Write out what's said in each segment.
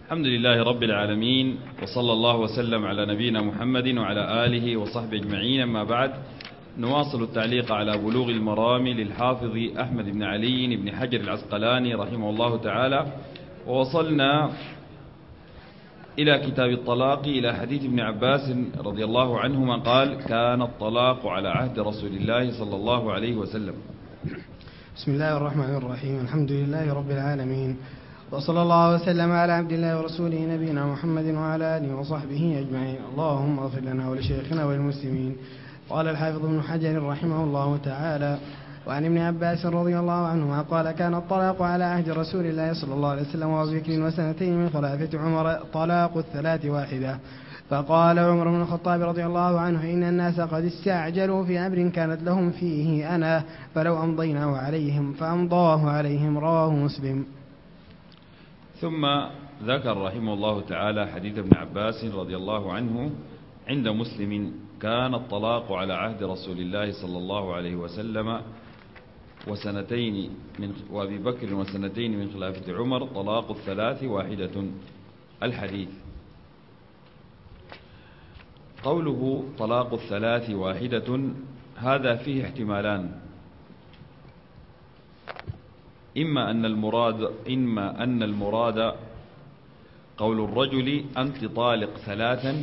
الحمد لله رب العالمين، وصلى الله وسلم على نبينا محمد وعلى آله وصحبه أجمعين. أما بعد، نواصل التعليق على بلوغ المرام للحافظ أحمد بن علي بن حجر العسقلاني رحمه الله تعالى، ووصلنا إلى كتاب الطلاق إلى حديث ابن عباس رضي الله عنهما قال: كان الطلاق على عهد رسول الله صلى الله عليه وسلم. بسم الله الرحمن الرحيم. الحمد لله رب العالمين، وصلى الله وسلم على عبد الله ورسوله نبينا محمد وعلى آله وصحبه أجمعين. اللهم اغفر لنا ولشيخنا وللمسلمين. قال الحافظ ابن حجر رحمه الله تعالى: وعن ابن عباس رضي الله عنهما قال: كان الطلاق على عهد رسول الله صلى الله عليه وسلم وأبي بكر وسنتين من خلافة عمر طلاق الثلاث واحدة. فقال عمر بن الخطاب رضي الله عنه: إن الناس قد استعجلوا في أمر كانت لهم فيه أنا، فلو أمضيناه عليهم فأمضاه عليهم. رواه مسلم. ثم ذكر رحمه الله تعالى حديث ابن عباس رضي الله عنه عند مسلم: كان الطلاق على عهد رسول الله صلى الله عليه وسلم وأبي بكر وسنتين من خلافة عمر طلاق الثلاث واحدة. الحديث. قوله طلاق الثلاث واحدة هذا فيه احتمالان: إما أن المراد قول الرجل أنت طالق ثلاثا،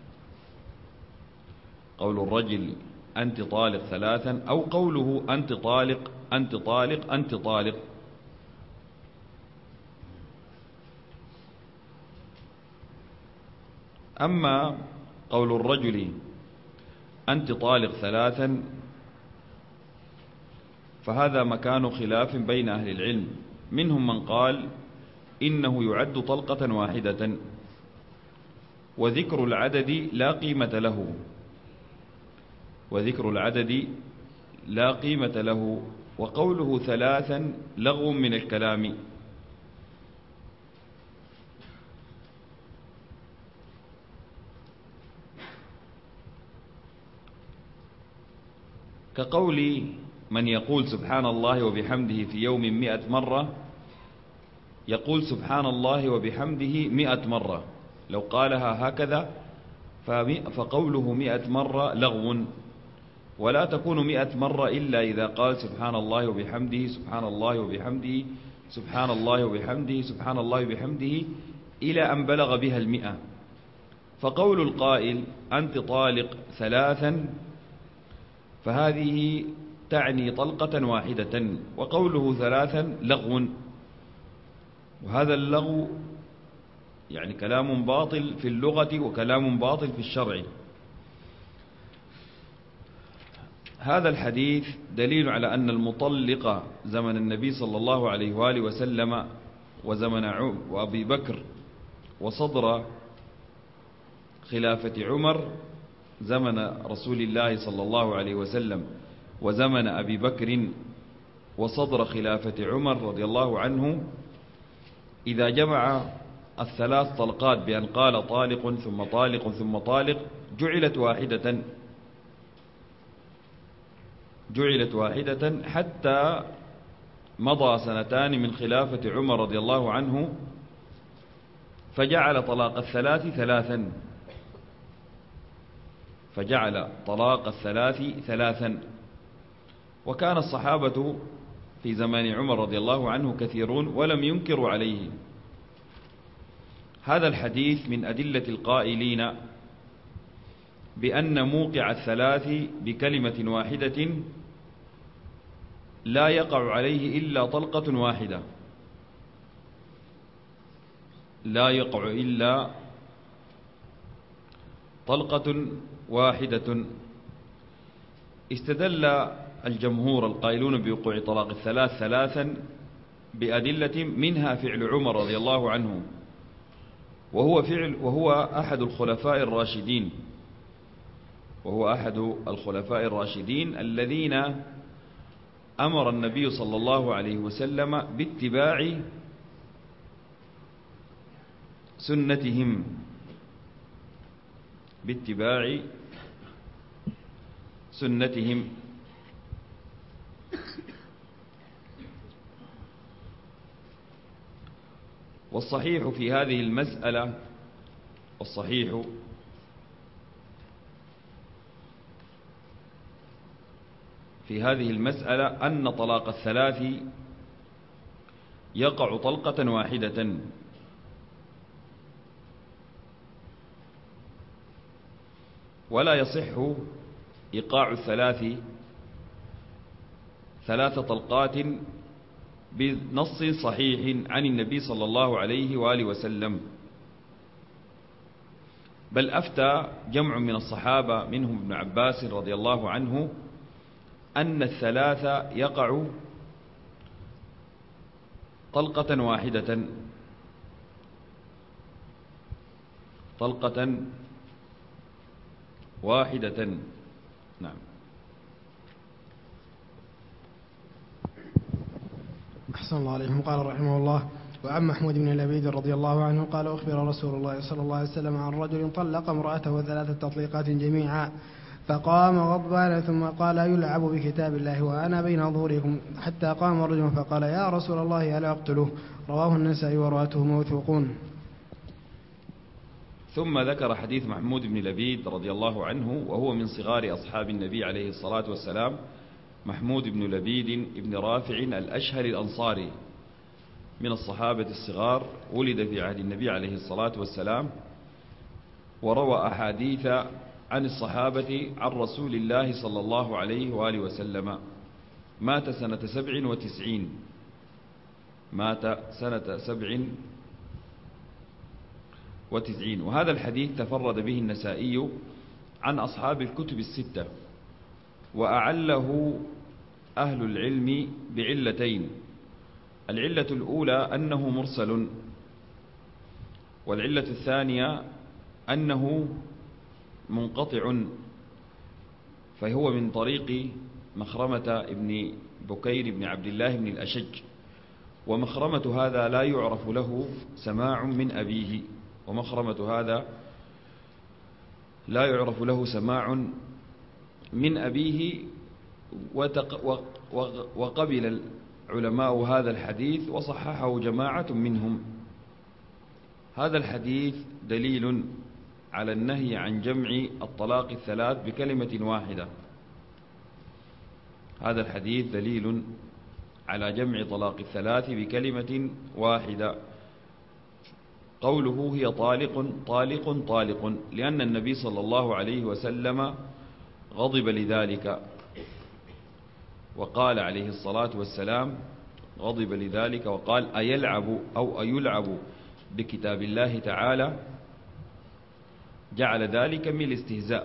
أو قوله أنت طالق أنت طالق أنت طالق. أما قول الرجل أنت طالق ثلاثا فهذا مكان خلاف بين أهل العلم، منهم من قال إنه يعد طلقة واحدة، وذكر العدد لا قيمة له، وقوله ثلاثا لغو من الكلام. كقول من يقول سبحان الله وبحمده في يوم 100 مرة، يقول سبحان الله وبحمده 100 مرة، لو قالها هكذا فقوله 100 مرة لغو، ولا تكون 100 مرة إلا إذا قال سبحان الله وبحمده سبحان الله وبحمده سبحان الله وبحمده سبحان الله وبحمده إلى أن بلغ بها 100. فقول القائل أنت طالق ثلاثا فهذه تعني طلقة واحدة، وقوله ثلاثا لغو، وهذا اللغو يعني كلام باطل في اللغة وكلام باطل في الشرع. هذا الحديث دليل على أن المطلق زمن النبي صلى الله عليه وآله وسلم وزمن وأبي بكر وصدر خلافة عمر زمن رسول الله صلى الله عليه وسلم وزمن أبي بكر وصدر خلافة عمر رضي الله عنه، إذا جمع الثلاث طلقات بأن قال طالق ثم طالق ثم طالق جعلت واحدة حتى مضى سنتان من خلافة عمر رضي الله عنه، فجعل طلاق الثلاث ثلاثا. وكان الصحابة في زمان عمر رضي الله عنه كثيرون ولم ينكروا عليه. هذا الحديث من أدلة القائلين بأن موقع الثلاث بكلمة واحدة لا يقع عليه إلا طلقة واحدة، لا يقع إلا طلقة واحدة. استدل الجمهور القائلون بوقوع طلاق الثلاث ثلاثا بأدلة منها فعل عمر رضي الله عنه، وهو أحد الخلفاء الراشدين الذين أمر النبي صلى الله عليه وسلم باتباع سنتهم. والصحيح في هذه المسألة أن طلاق الثلاث يقع طلقة واحدة، ولا يصح إيقاع ثلاث طلقات بنص صحيح عن النبي صلى الله عليه وآله وسلم، بل أفتى جمع من الصحابة منهم ابن عباس رضي الله عنه أن الثلاث يقع طلقة واحدة. نعم. أحسن الله عليكم. قال رحمه الله: وعن محمود بن لبيد رضي الله عنه قال: أخبر رسول الله صلى الله عليه وسلم عن رجل طلق امرأته 3 تطليقات جميعا، فقام غضبان ثم قال: يلعب بكتاب الله وأنا بين ظهوركم، حتى قام رجل فقال: يا رسول الله ألا أقتله؟ رواه النسائي ورواته موثوقون. ثم ذكر حديث محمود بن لبيد رضي الله عنه، وهو من صغار أصحاب النبي عليه الصلاة والسلام. محمود بن لبيد بن رافع الأشهر الأنصاري من الصحابة الصغار، ولد في عهد النبي عليه الصلاة والسلام، وروى أحاديث عن الصحابة عن رسول الله صلى الله عليه وآله وسلم. مات سنة 97، وهذا الحديث تفرد به النسائي عن أصحاب الكتب الستة، وأعله أهل العلم بعلتين: العلة الأولى أنه مرسل، والعلة الثانية أنه منقطع، فهو من طريق مخرمة ابن بكير بن عبد الله بن الأشج، ومخرمة هذا لا يعرف له سماع من أبيه، ومخرمة هذا لا يعرف له سماع من أبيه، وقبل العلماء هذا الحديث وصححه جماعة منهم. هذا الحديث دليل على النهي عن جمع الطلاق الثلاث بكلمة واحدة. هذا الحديث دليل على جمع طلاق الثلاث بكلمة واحدة. قوله هي طالق طالق طالق، لأن النبي صلى الله عليه وسلم غضب لذلك، وقال عليه الصلاة والسلام غضب لذلك وقال: أيلعب أو أيلعب بكتاب الله تعالى؟ جعل ذلك من الاستهزاء،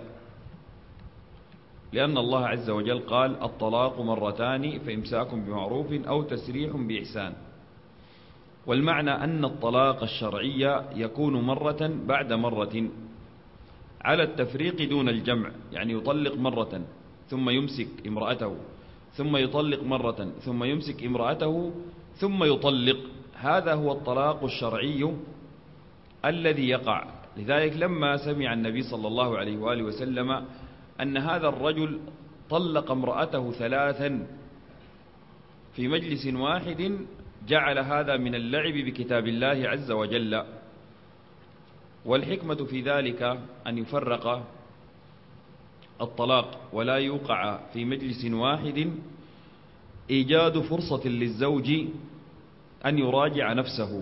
لأن الله عز وجل قال: الطلاق مرتان فإمساك بمعروف أو تسريح بإحسان. والمعنى أن الطلاق الشرعي يكون مرة بعد مرة على التفريق دون الجمع، يعني يطلق مرة ثم يمسك امرأته، ثم يطلق مرة ثم يمسك امرأته ثم يطلق. هذا هو الطلاق الشرعي الذي يقع. لذلك لما سمع النبي صلى الله عليه وآله وسلم أن هذا الرجل طلق امرأته 3 في مجلس واحد، جعل هذا من اللعب بكتاب الله عز وجل. والحكمة في ذلك أن يفرق الطلاق ولا يوقع في مجلس واحد، إيجاد فرصة للزوج أن يراجع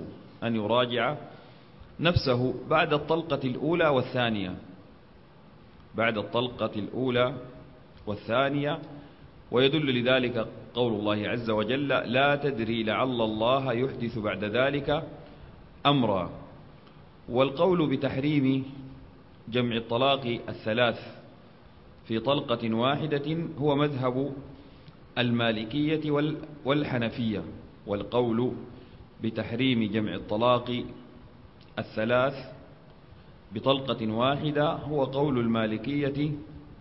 نفسه بعد الطلقة الأولى والثانية. ويدل لذلك قول الله عز وجل: لا تدري لعل الله يحدث بعد ذلك أمرا. والقول بتحريم جمع الطلاق الثلاث في طلقة واحدة هو مذهب المالكية والحنفية. والقول بتحريم جمع الطلاق الثلاث بطلقة واحدة هو قول المالكية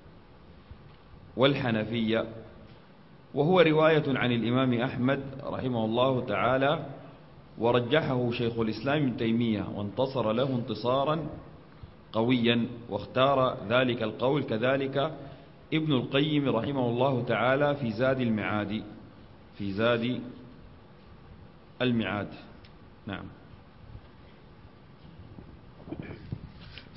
والحنفية، وهو رواية عن الإمام أحمد رحمه الله تعالى، ورجحه شيخ الإسلام ابن تيمية وانتصر له انتصارا قويا، واختار ذلك القول كذلك ابن القيم رحمه الله تعالى في زاد المعاد. نعم.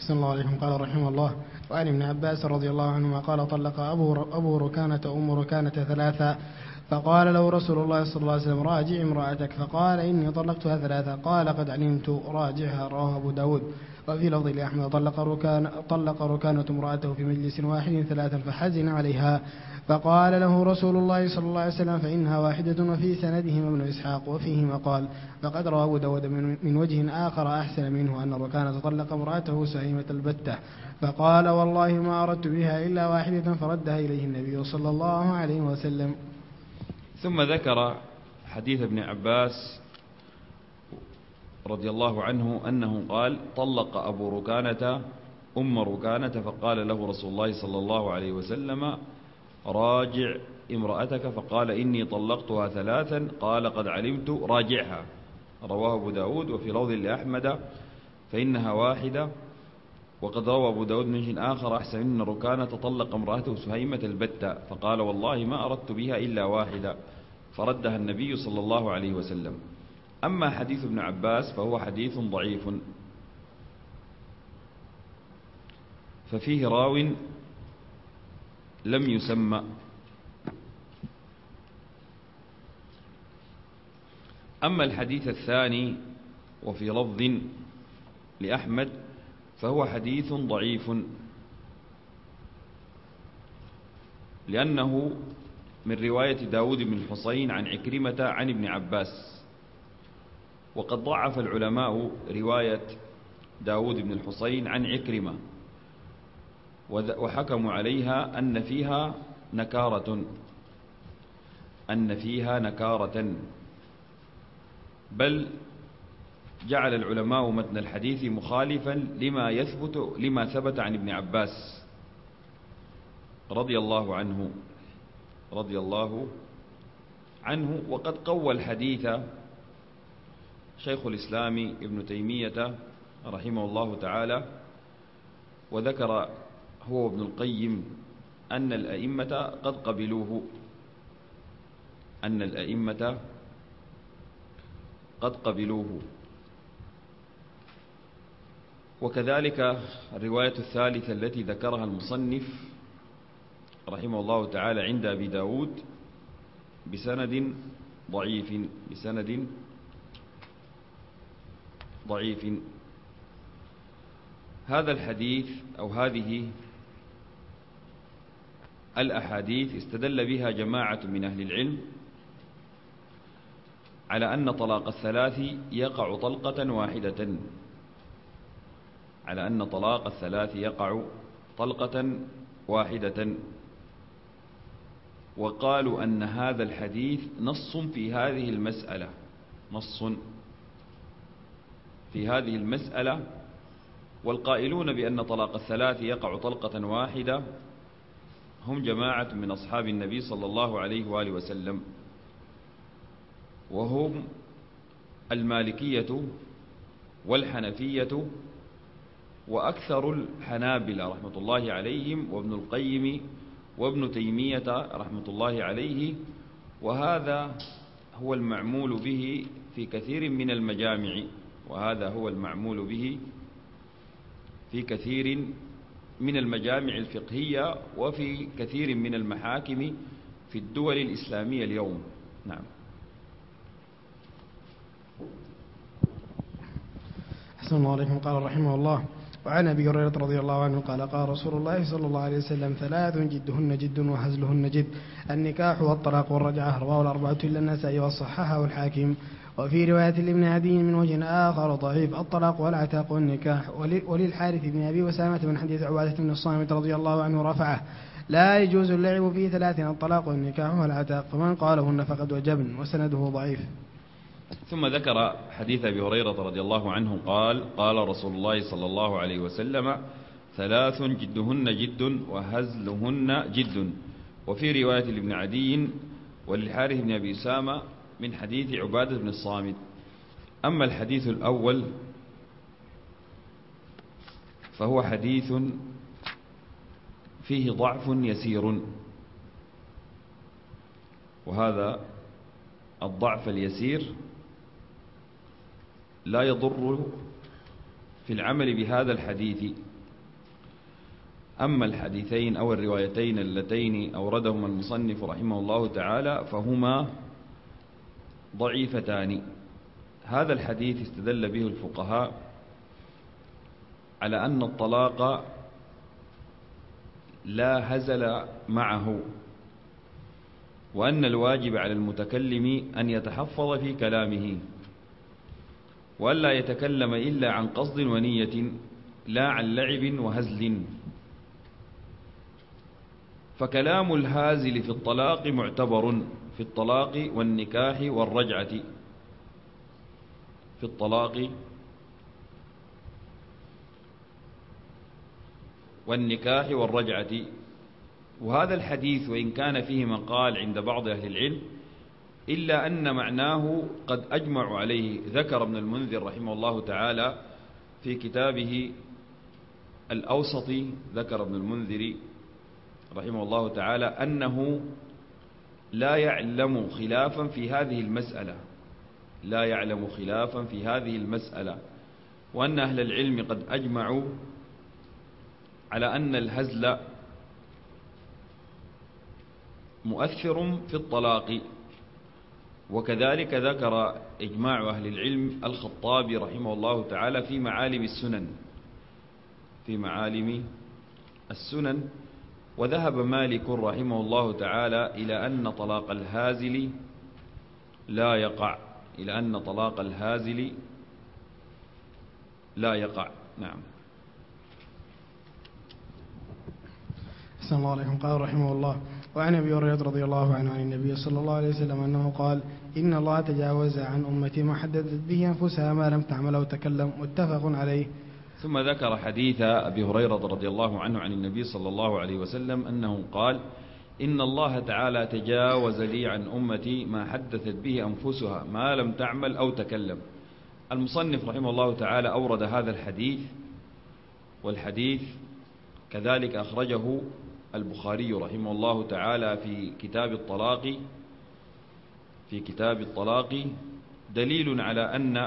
أحسن الله عليكم. قال رحمه الله: وعن ابن عباس رضي الله عنهما قال: طلق أبو ركانة أم ركانة ثلاثا، فقال له رسول الله صلى الله عليه وسلم: راجع امرأتك، فقال: إني طلقتها ثلاثا. قال: قد علمت، راجعها. رواه أبو داود. وفي لفظ لأحمد: طلق ركانة امرأته في مجلس واحد ثلاثا فحزن عليها، فقال له رسول الله صلى الله عليه وسلم: فإنها واحدة. وفي سندهما ابن إسحاق وفيه مقال. فقد روى أبو داود من وجه آخر أحسن منه أن ركانة طلق امرأته سهيمة البتة، فقال: والله ما أردت بها إلا واحدة، فردها إليه النبي صلى الله عليه وسلم. ثم ذكر حديث ابن عباس رضي الله عنه أنه قال: طلق أبو ركانة أم ركانة، فقال له رسول الله صلى الله عليه وسلم: راجع امرأتك، فقال: إني طلقتها ثلاثا. قال: قد علمت، راجعها. رواه أبو داود. وفي لفظ لأحمد: فإنها واحدة. وقد روى أبو داود من وجه آخر أحسن إن ركانة طلق امرأته سهيمة البتة، فقال: والله ما أردت بها إلا واحدة، فردها النبي صلى الله عليه وسلم. أما حديث ابن عباس فهو حديث ضعيف، ففيه راو لم يسمى. أما الحديث الثاني وفي لفظ لأحمد فهو حديث ضعيف، لأنه من رواية داود بن الحصين عن عكرمة عن ابن عباس. وقد ضعف العلماء رواية داود بن الحصين عن عكرمة، وحكموا عليها أن فيها نكارة، بل جعل العلماء متن الحديث مخالفا لما ثبت عن ابن عباس رضي الله عنه. وقد قوى الحديث شيخ الإسلام ابن تيمية رحمه الله تعالى، وذكر هو ابن القيم أن الأئمة قد قبلوه. وكذلك الرواية الثالثة التي ذكرها المصنف رحمه الله تعالى عند أبي داود بسند ضعيف. هذا الحديث أو هذه الأحاديث استدل بها جماعة من أهل العلم على أن طلاق الثلاث يقع طلقة واحدة، وقالوا أن هذا الحديث نص في هذه المسألة. والقائلون بأن طلاق الثلاث يقع طلقة واحدة هم جماعة من أصحاب النبي صلى الله عليه وآله وسلم، وهم المالكية والحنفية وأكثر الحنابلة رحمة الله عليهم، وابن القيم وابن تيمية رحمة الله عليه. وهذا هو المعمول به في كثير من المجامع الفقهية وفي كثير من المحاكم في الدول الإسلامية اليوم. نعم. أحسن الله عليكم. قال رحمه الله: وعن أبي هريرة رضي الله عنه قال: قال رسول الله صلى الله عليه وسلم: ثلاث جدهن جد وهزلهن جد: النكاح والطلاق والرجعة. رواه الأربعة إلا النسائي وصححه الحاكم. وفي رواية لابن عدي من وجه آخر ضعيف: الطلاق والعتاق والنكاح. وللحارث بن أبي وسامة من حديث عبادة بن الصامت رضي الله عنه رفعه: لا يجوز اللعب في ثلاث: الطلاق والنكاح والعتاق، فمن قالهن فقد وجبن. وسنده ضعيف. ثم ذكر حديث أبي هريرة رضي الله عنه قال: قال رسول الله صلى الله عليه وسلم: ثلاث جدهن جد وهزلهن جد. وفي رواية لابن عدي وللحارث بن أبي أسامة من حديث عبادة بن الصامت. أما الحديث الأول فهو حديث فيه ضعف يسير، وهذا الضعف اليسير لا يضر في العمل بهذا الحديث. أما الحديثين أو الروايتين اللتين أوردهما المصنف رحمه الله تعالى فهما ضعيفتان. هذا الحديث استدل به الفقهاء على أن الطلاق لا هزل معه، وأن الواجب على المتكلم أن يتحفظ في كلامه وألا يتكلم إلا عن قصد ونية لا عن لعب وهزل. فكلام الهازل في الطلاق معتبر في الطلاق والنكاح والرجعة، في الطلاق والنكاح والرجعة. وهذا الحديث وإن كان فيه مقال عند بعض أهل العلم إلا أن معناه قد أجمع عليه. ذكر ابن المنذر رحمه الله تعالى في كتابه الأوسط، ذكر ابن المنذر رحمه الله تعالى أنه لا يعلم خلافا في هذه المسألة، لا يعلم خلافا في هذه المسألة، وأن أهل العلم قد أجمعوا على أن الهزل مؤثر في الطلاق. وكذلك ذكر إجماع أهل العلم الخطابي رحمه الله تعالى في معالم السنن، في معالم السنن. وذهب مالك رحمه الله تعالى إلى أن طلاق الهازل لا يقع، إلى أن طلاق الهازل لا يقع. نعم. أحسن الله عليكم. قال رحمه الله: وعن أبي هريرة رضي الله عنه عن النبي صلى الله عليه وسلم أنه قال: إن الله تجاوز عن أمتي ما حددت به أنفسها ما لم تعمل أو تكلم. متفق عليه. ثم ذكر حديث أبي هريرة رضي الله عنه عن النبي صلى الله عليه وسلم أنه قال: إن الله تعالى تجاوز لي عن أمتي ما حدثت به أنفسها ما لم تعمل أو تكلم. المصنف رحمه الله تعالى أورد هذا الحديث، والحديث كذلك أخرجه البخاري رحمه الله تعالى في كتاب الطلاق، دليل على أن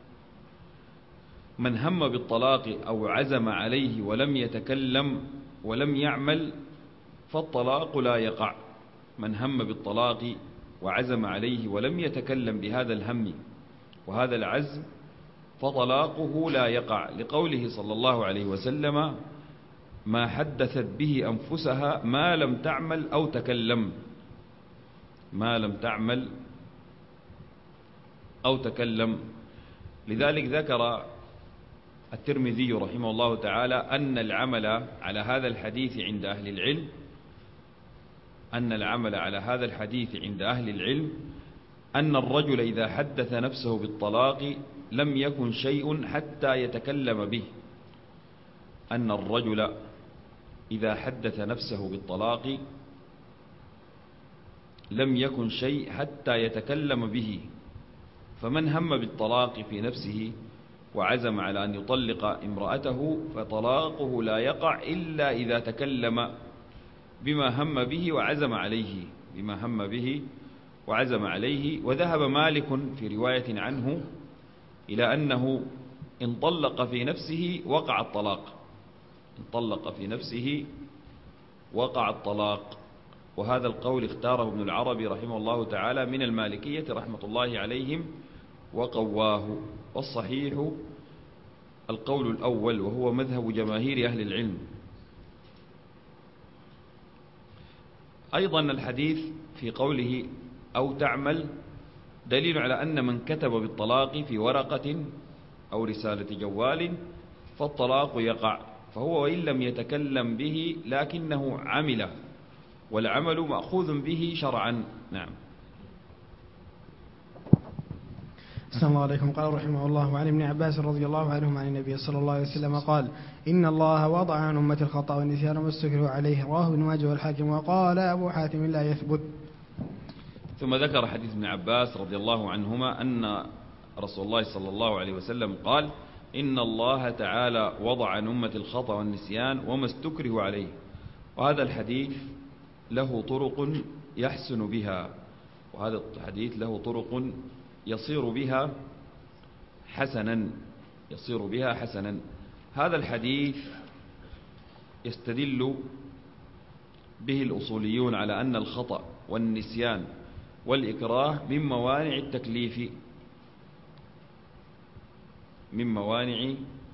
من هم بالطلاق أو عزم عليه ولم يتكلم ولم يعمل فالطلاق لا يقع. من هم بالطلاق وعزم عليه ولم يتكلم بهذا الهم وهذا العزم فطلاقه لا يقع، لقوله صلى الله عليه وسلم: ما حدثت به أنفسها ما لم تعمل أو تكلم، ما لم تعمل أو تكلم. لذلك ذكر الترمذي رحمه الله تعالى أن العمل على هذا الحديث عند أهل العلم، أن العمل على هذا الحديث عند أهل العلم أن الرجل إذا حدث نفسه بالطلاق لم يكن شيء حتى يتكلم به، أن الرجل إذا حدث نفسه بالطلاق لم يكن شيء حتى يتكلم به. فمن هم بالطلاق في نفسه وعزم على أن يطلق امرأته فطلاقه لا يقع إلا إذا تكلم بما هم به وعزم عليه، بما هم به وعزم عليه. وذهب مالك في رواية عنه إلى أنه إن طلق في نفسه وقع الطلاق، إن طلق في نفسه وقع الطلاق. وهذا القول اختاره ابن العربي رحمه الله تعالى من المالكية رحمة الله عليهم وقواه. والصحيح القول الأول وهو مذهب جماهير أهل العلم. أيضا الحديث في قوله أو تعمل دليل على أن من كتب بالطلاق في ورقة أو رسالة جوال فالطلاق يقع، فهو وإن لم يتكلم به لكنه عمله، والعمل مأخوذ به شرعا. نعم. أحسن الله عليكم. قال رحمه الله: وعن ابن عباس رضي الله عنهما عن النبي صلى الله عليه وسلم قال: إن الله وضع عن أمة الخطأ والنسيان وما استكرهوا عليه. رواه ابن ماجه والحاكم. وقال أبو حاتم: لا يثبت. ثم ذكر حديث ابن عباس رضي الله عنهما أن رسول الله صلى الله عليه وسلم قال: إن الله تعالى وضع عن أمة الخطأ والنسيان وما استكرهوا عليه. وهذا الحديث له طرق يحسن بها، وهذا الحديث له طرق يصير بها حسنا. يصير بها حسنا. هذا الحديث يستدل به الأصوليون على أن الخطأ والنسيان والإكراه من موانع التكليف، من موانع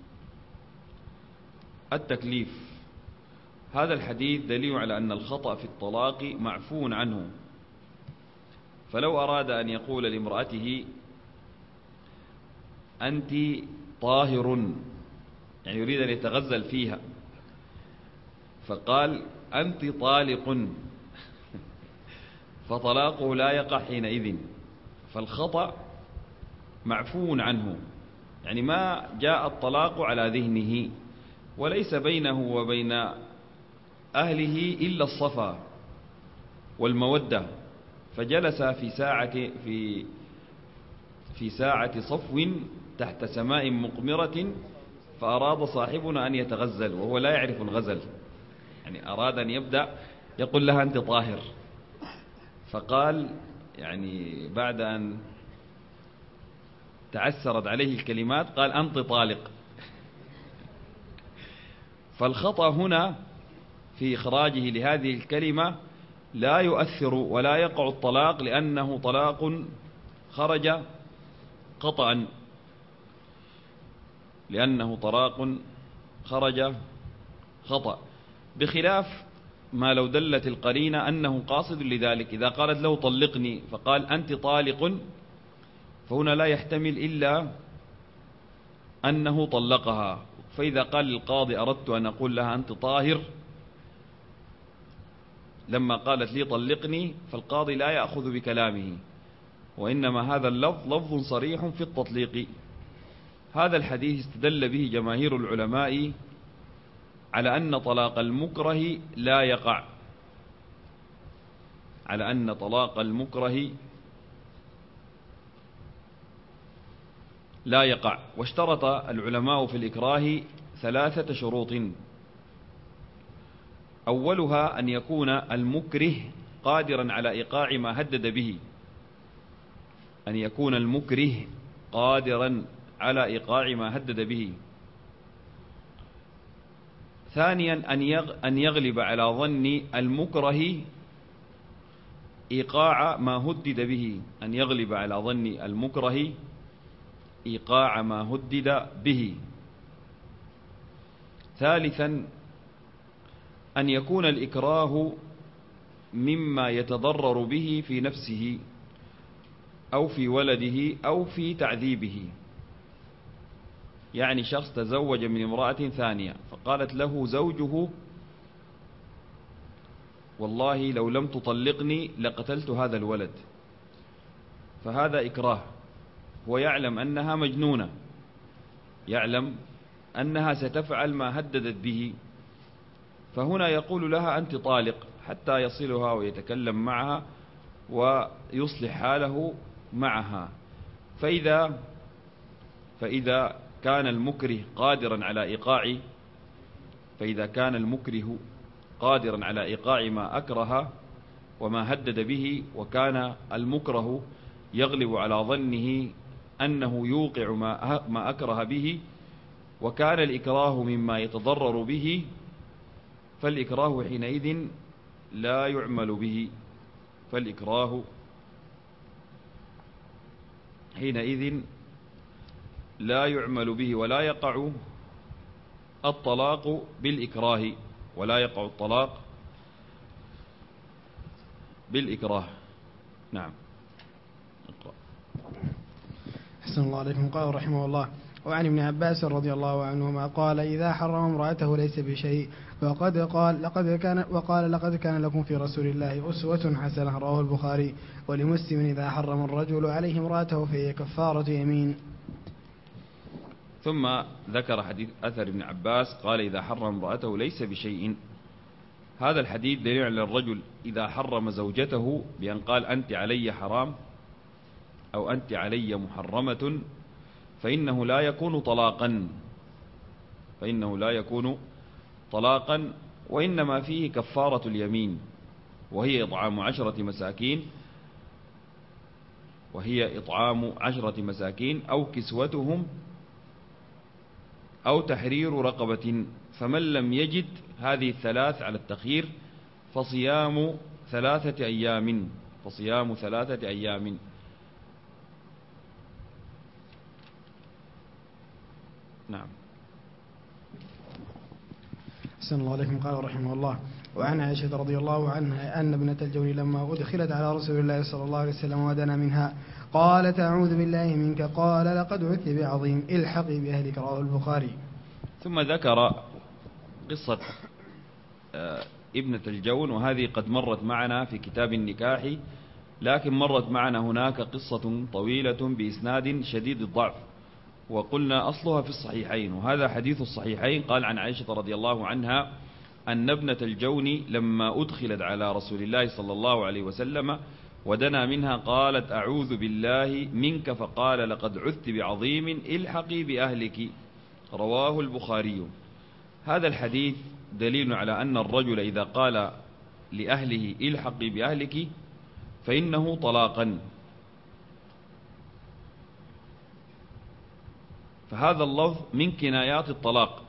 التكليف. هذا الحديث دليل على أن الخطأ في الطلاق معفو عنه، فلو أراد أن يقول لامرأته أنت طاهر، يعني يريد أن يتغزل فيها، فقال أنت طالق، فطلاقه لا يقع حينئذ، فالخطأ معفو عنه، يعني ما جاء الطلاق على ذهنه، وليس بينه وبين أهله إلا الصفا والمودة، فجلس في ساعة صفو تحت سماء مقمرة، فأراد صاحبنا أن يتغزل وهو لا يعرف الغزل، يعني أراد أن يبدأ يقول لها أنت طاهر، فقال يعني بعد أن تعسرت عليه الكلمات قال أنت طالق. فالخطأ هنا في إخراجه لهذه الكلمة لا يؤثر ولا يقع الطلاق، لأنه طلاق خرج خطأ، لأنه طلاق خرج خطأ، بخلاف ما لو دلت القرينة أنه قاصد لذلك. إذا قالت له طلقني فقال أنت طالق، فهنا لا يحتمل إلا أنه طلقها. فإذا قال للقاضي أردت أن أقول لها أنت طاهر لما قالت لي طلقني، فالقاضي لا يأخذ بكلامه، وإنما هذا اللفظ لفظ صريح في التطليق. هذا الحديث استدل به جماهير العلماء على أن طلاق المكره لا يقع، على أن طلاق المكره لا يقع. واشترط العلماء في الإكراه 3 شروط: أولها أن يكون المكره قادرا على إيقاع ما هدد به، أن يكون المكره قادرا على إيقاع ما هدد به. ثانيا أن يغلب على ظن المكره إيقاع ما هدد به، أن يغلب على ظن المكره إيقاع ما هدد به. ثالثا أن يكون الإكراه مما يتضرر به في نفسه أو في ولده أو في تعذيبه، يعني شخص تزوج من امرأة ثانية فقالت له زوجه والله لو لم تطلقني لقتلت هذا الولد، فهذا إكراه، هو يعلم أنها مجنونة، يعلم أنها ستفعل ما هددت به، فهنا يقول لها أنت طالق حتى يصلها ويتكلم معها ويصلح حاله معها. فإذا كان المكره قادرا على إيقاع ما أكره وما هدد به، وكان المكره يغلب على ظنه أنه يوقع ما أكره به، وكان الإكراه مما يتضرر به، فالإكراه حينئذ لا يعمل به، فالإكراه حينئذ لا يعمل به، ولا يقع الطلاق بالإكراه، ولا يقع الطلاق بالإكراه. نعم. اقرأ. أحسن الله عليكم. قال رحمه الله: وعن ابن عباس رضي الله عنهما قال: إذا حرم امرأته ليس بشيء، لقد كان لكم في رسول الله أسوة حسنة، رواه البخاري. ولمسلم: إذا حرم الرجل عليه امرأته فهي كفارة يمين. ثم ذكر حديث أثر ابن عباس قال: إذا حرم امرأته ليس بشيء. هذا الحديث دليل على الرجل إذا حرم زوجته بأن قال أنت علي حرام أو أنت علي محرمة، فإنه لا يكون طلاقا، وإنما فيه كفارة اليمين، وهي إطعام 10 مساكين أو كسوتهم أو تحرير رقبة، فمن لم يجد هذه الثلاث على التخيير فصيام 3 أيام. فصيام 3 أيام. نعم. أحسن الله عليكم. قال رحمه الله: وعن عائشة رضي الله عنها أن ابنة الجون لما أدخلت على رسول الله صلى الله عليه وسلم ودنا منها قالت: أعوذ بالله منك. قال: لقد عث بعظيم، الحقي بأهلك. رواه البخاري. ثم ذكر قصة ابنة الجون، وهذه قد مرت معنا في كتاب النكاح، لكن مرت معنا هناك قصة طويلة بإسناد شديد الضعف، وقلنا أصلها في الصحيحين، وهذا حديث الصحيحين. قال عن عائشة رضي الله عنها أن ابنة الجون لما أدخلت على رسول الله صلى الله عليه وسلم ودنا منها قالت: أعوذ بالله منك. فقال: لقد عثت بعظيم، الحقي بأهلك. رواه البخاري. هذا الحديث دليل على أن الرجل إذا قال لأهله: الحقي بأهلك، فإنه طلاقا. فهذا اللفظ من كنايات الطلاق،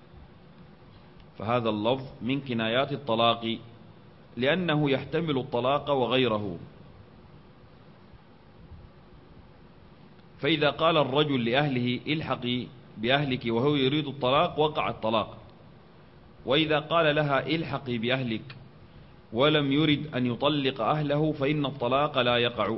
فهذا اللفظ من كنايات الطلاق، لأنه يحتمل الطلاق وغيره. فإذا قال الرجل لأهله: الحقي بأهلك، وهو يريد الطلاق، وقع الطلاق. وإذا قال لها: الحقي بأهلك، ولم يرد أن يطلق أهله، فإن الطلاق لا يقع.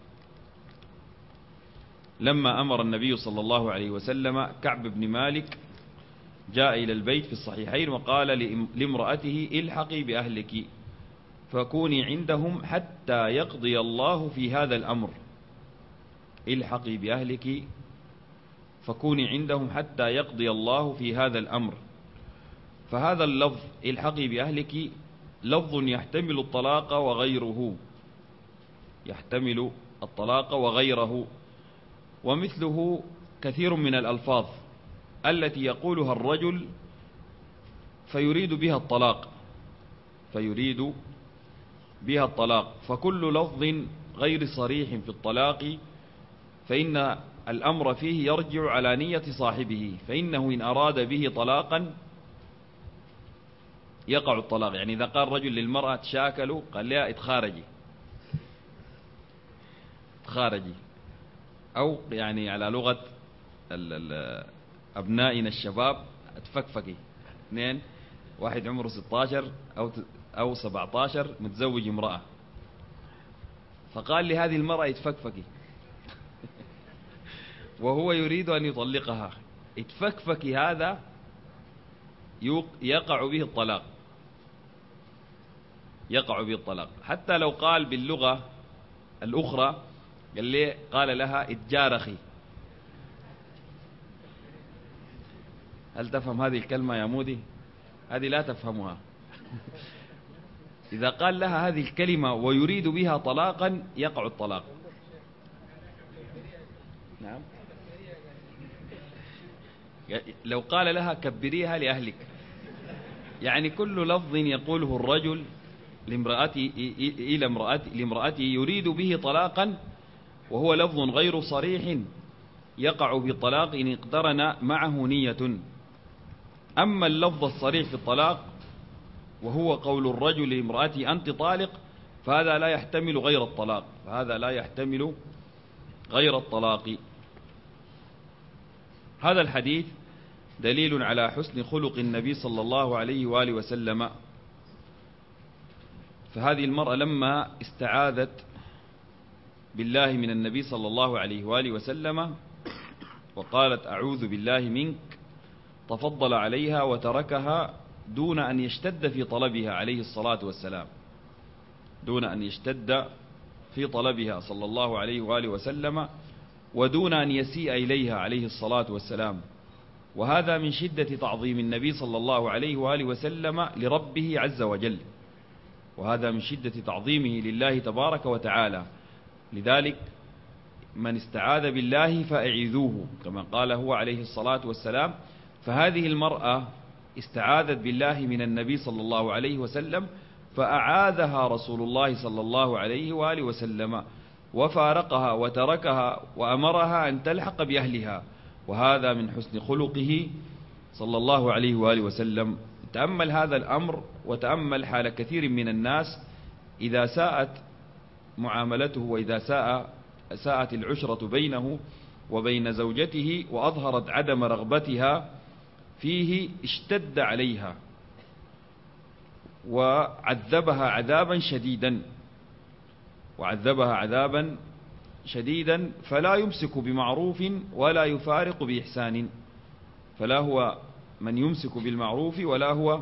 لما أمر النبي صلى الله عليه وسلم كعب بن مالك، جاء إلى البيت في الصحيحين وقال لامرأته: الحقي بأهلك فكوني عندهم حتى يقضي الله في هذا الأمر. الحقي بأهلك فكوني عندهم حتى يقضي الله في هذا الأمر. فهذا اللفظ الحقي بأهلك لفظ يحتمل الطلاق وغيره، يحتمل الطلاق وغيره. ومثله كثير من الألفاظ التي يقولها الرجل فيريد بها الطلاق، فيريد بها الطلاق. فكل لفظ غير صريح في الطلاق فإن الأمر فيه يرجع على نية صاحبه، فإنه إن أراد به طلاقا يقع الطلاق. يعني إذا قال رجل للمرأة: تشاكلوا، قال لها: اتخارجي، اتخارجي. أو يعني على لغة أبنائنا الشباب: اتفكفكي. 2 واحد عمره 16 أو 17 متزوج امرأة، فقال لهذه المرأة: اتفكفكي وهو يريد أن يطلقها. اتفكفكي هذا يقع به الطلاق، يقع به الطلاق. حتى لو قال باللغة الأخرى، قال لها: اتجارخي. هل تفهم هذه الكلمة يا مودي؟ هذه لا تفهمها. إذا قال لها هذه الكلمة ويريد بها طلاقا يقع الطلاق. نعم. لو قال لها: كبريها لأهلك، يعني كل لفظ يقوله الرجل لامرأته يريد به طلاقا وهو لفظ غير صريح يقع بالطلاق إن اقترن معه نية. أما اللفظ الصريح في الطلاق وهو قول الرجل لامرأته: أنت طالق، فهذا لا يحتمل غير الطلاق، فهذا لا يحتمل غير الطلاق. هذا الحديث دليل على حسن خلق النبي صلى الله عليه وآله وسلم. فهذه المرأة لما استعاذت بالله من النبي صلى الله عليه وآله وسلم وقالت: أعوذ بالله منك، تفضل عليها وتركها دون أن يشتد في طلبها عليه الصلاة والسلام، دون أن يشتد في طلبها صلى الله عليه وآله وسلم، ودون أن يسيء إليها عليه الصلاة والسلام. وهذا من شدة تعظيم النبي صلى الله عليه وآله وسلم لربه عز وجل، وهذا من شدة تعظيمه لله تبارك وتعالى. لذلك من استعاذ بالله فأعيذوه، كما قال هو عليه الصلاة والسلام. فهذه المرأة استعاذت بالله من النبي صلى الله عليه وسلم، فأعاذها رسول الله صلى الله عليه وآله وسلم، وفارقها وتركها وأمرها أن تلحق بأهلها. وهذا من حسن خلقه صلى الله عليه وآله وسلم. تأمل هذا الأمر وتأمل حال كثير من الناس إذا ساءت معاملته وإذا ساءت العشرة بينه وبين زوجته وأظهرت عدم رغبتها فيه، اشتد عليها وعذبها عذابا شديدا فلا يمسك بمعروف ولا يفارق بإحسان. فلا هو من يمسك بالمعروف ولا هو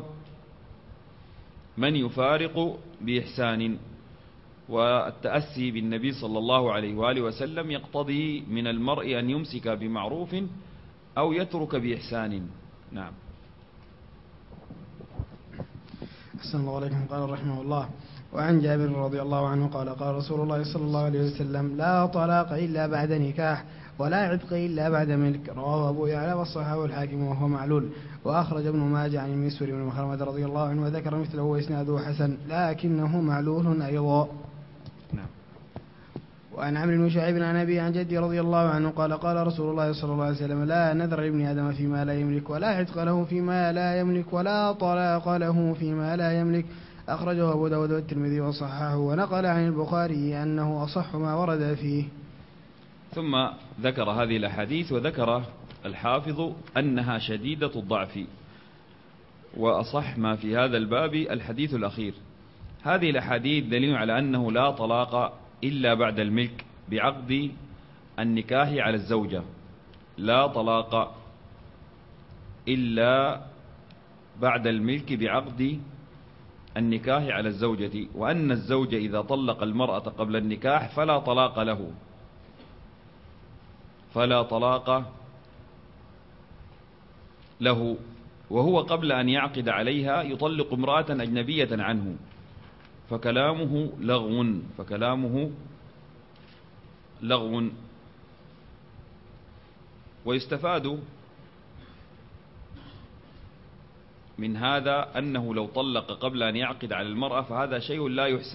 من يفارق بإحسان. والتأسي بالنبي صلى الله عليه وآله وسلم يقتضي من المرء أن يمسك بمعروف أو يترك بإحسان. نعم. أحسن الله عليكم. قال رحمه الله: وعن جابر رضي الله عنه قال: قال رسول الله صلى الله عليه وسلم: لا طلاق إلا بعد نكاح ولا عتق إلا بعد ملك. رواه أبو يعلى والصحاح الحاكم وهو معلول. وأخرج ابن ماجه عن المسور بن مخرمة رضي الله عنه وذكر مثله وإسناده حسن لكنه معلول أيضا. نعم. وعن عمرو بن شعيب عن أبي عن جدي رضي الله عنه قال: قال رسول الله صلى الله عليه وسلم: لا نذر لابن آدم فيما لا يملك ولا عتق له فيما لا يملك ولا طلاق له فيما لا يملك. أخرجه أبو داود والترمذي وصححه، ونقل عن البخاري أنه أصح ما ورد فيه. ثم ذكر هذه الأحاديث وذكر الحافظ أنها شديدة الضعف، وأصح ما في هذا الباب الحديث الأخير. هذه الأحاديث دليل على أنه لا طلاق إلا بعد الملك بعقد النكاح على الزوجة. لا طلاق إلا بعد الملك بعقد النكاح على الزوجة، وأن الزوج إذا طلق المرأة قبل النكاح فلا طلاق له، وهو قبل أن يعقد عليها يطلق امرأة أجنبية عنه، فكلامه لغو. ويستفاد من هذا أنه لو طلق قبل أن يعقد على المرأة فهذا شيء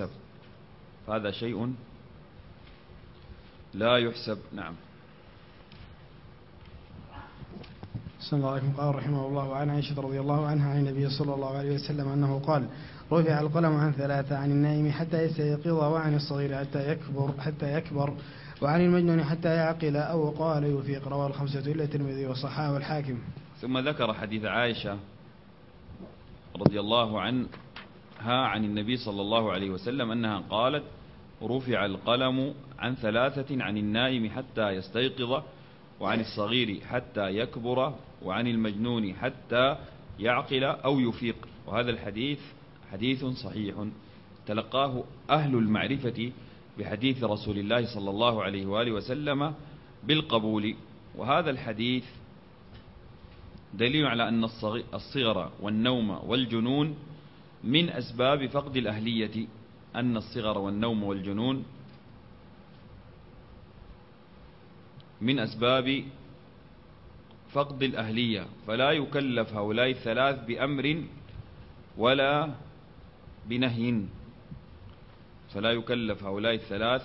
لا يحسب. نعم. صلى الله عليه وسلم. قال رحمه الله: وعن عائشة رضي الله عنها عن النبي صلى الله عليه وسلم أنه قال: رفع القلم عن 3: عن النائم حتى يستيقظ، وعن الصغير حتى يكبر، وعن المجنون حتى يعقل أو قال يفيق. رواه الخمسة إلا الترمذي وصححه والحاكم. ثم ذكر حديث عائشة رضي الله عنها عن النبي صلى الله عليه وسلم أنها قالت: رفع القلم عن 3: عن النائم حتى يستيقظ، وعن الصغير حتى يكبر، وعن المجنون حتى يعقل أو يفيق. وهذا الحديث حديث صحيح تلقاه أهل المعرفة بحديث رسول الله صلى الله عليه وآله وسلم بالقبول. وهذا الحديث دليل على أن الصغر والنوم والجنون من أسباب فقد الأهلية. أن الصغر والنوم والجنون من أسباب فقد الأهلية، فلا يكلف هؤلاء الثلاث بأمر ولا بنهي. فلا يكلف هؤلاء الثلاث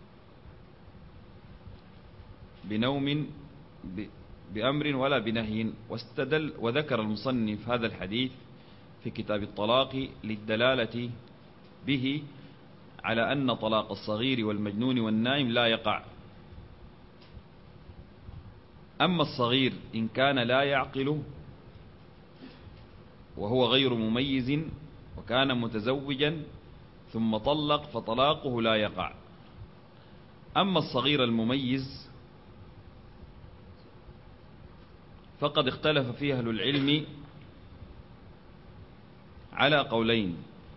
بنوم بأمر ولا بنهي. واستدل وذكر المصنف هذا الحديث في كتاب الطلاق للدلالة به على أن طلاق الصغير والمجنون والنائم لا يقع. أما الصغير إن كان لا يعقل وهو غير مميز وكان متزوجا ثم طلق فطلاقه لا يقع. أما الصغير المميز فقد اختلف فيه أهل العلم على قولين.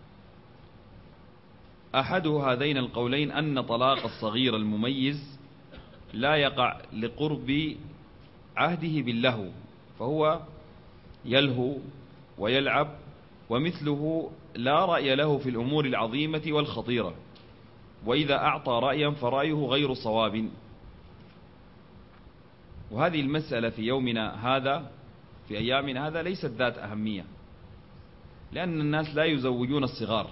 أحد هذين القولين أن طلاق الصغير المميز لا يقع لقرب عهده باللهو، فهو يلهو ويلعب، ومثله لا رأي له في الأمور العظيمة والخطيرة، وإذا أعطى رأيا فرأيه غير صواب. وهذه المسألة في يومنا هذا في أيامنا هذا ليست ذات أهمية، لأن الناس لا يزوجون الصغار،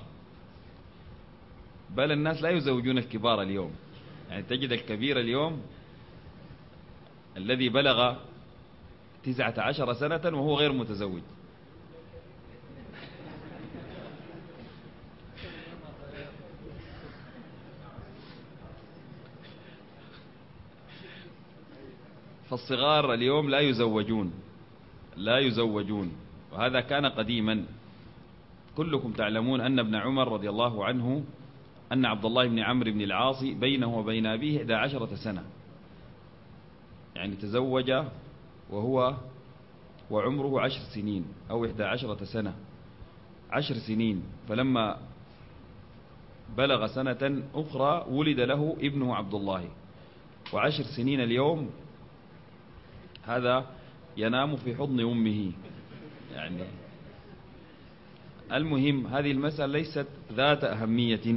بل الناس لا يزوجون الكبار اليوم. يعني تجد الكبير اليوم الذي بلغ 19 سنة وهو غير متزوج. فالصغار اليوم لا يزوجون، وهذا كان قديما. كلكم تعلمون أن ابن عمر رضي الله عنه، أن عبد الله بن عمرو بن العاص بينه وبين أبيه 11 سنة، يعني تزوج وهو وعمره 10 سنين أو 11 سنة، 10 سنين. فلما بلغ سنة أخرى ولد له ابنه عبد الله، و10 سنين اليوم هذا ينام في حضن أمه. يعني المهم هذه المسألة ليست ذات أهمية،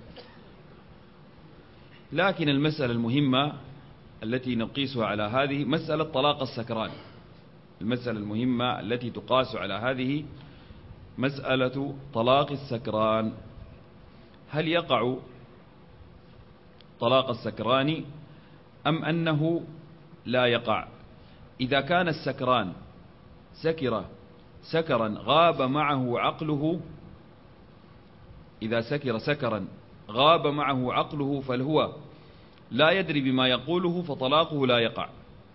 لكن المسألة المهمة التي نقيسها على هذه مسألة طلاق السكران. المسألة المهمة التي تقاس على هذه مسألة طلاق السكران. هل يقع طلاق السكران أم أنه لا يقع؟ إذا كان السكران سكرا غاب معه عقله، إذا سكر سكرا غاب معه عقله فهو لا يدري بما يقوله فطلاقه لا يقع.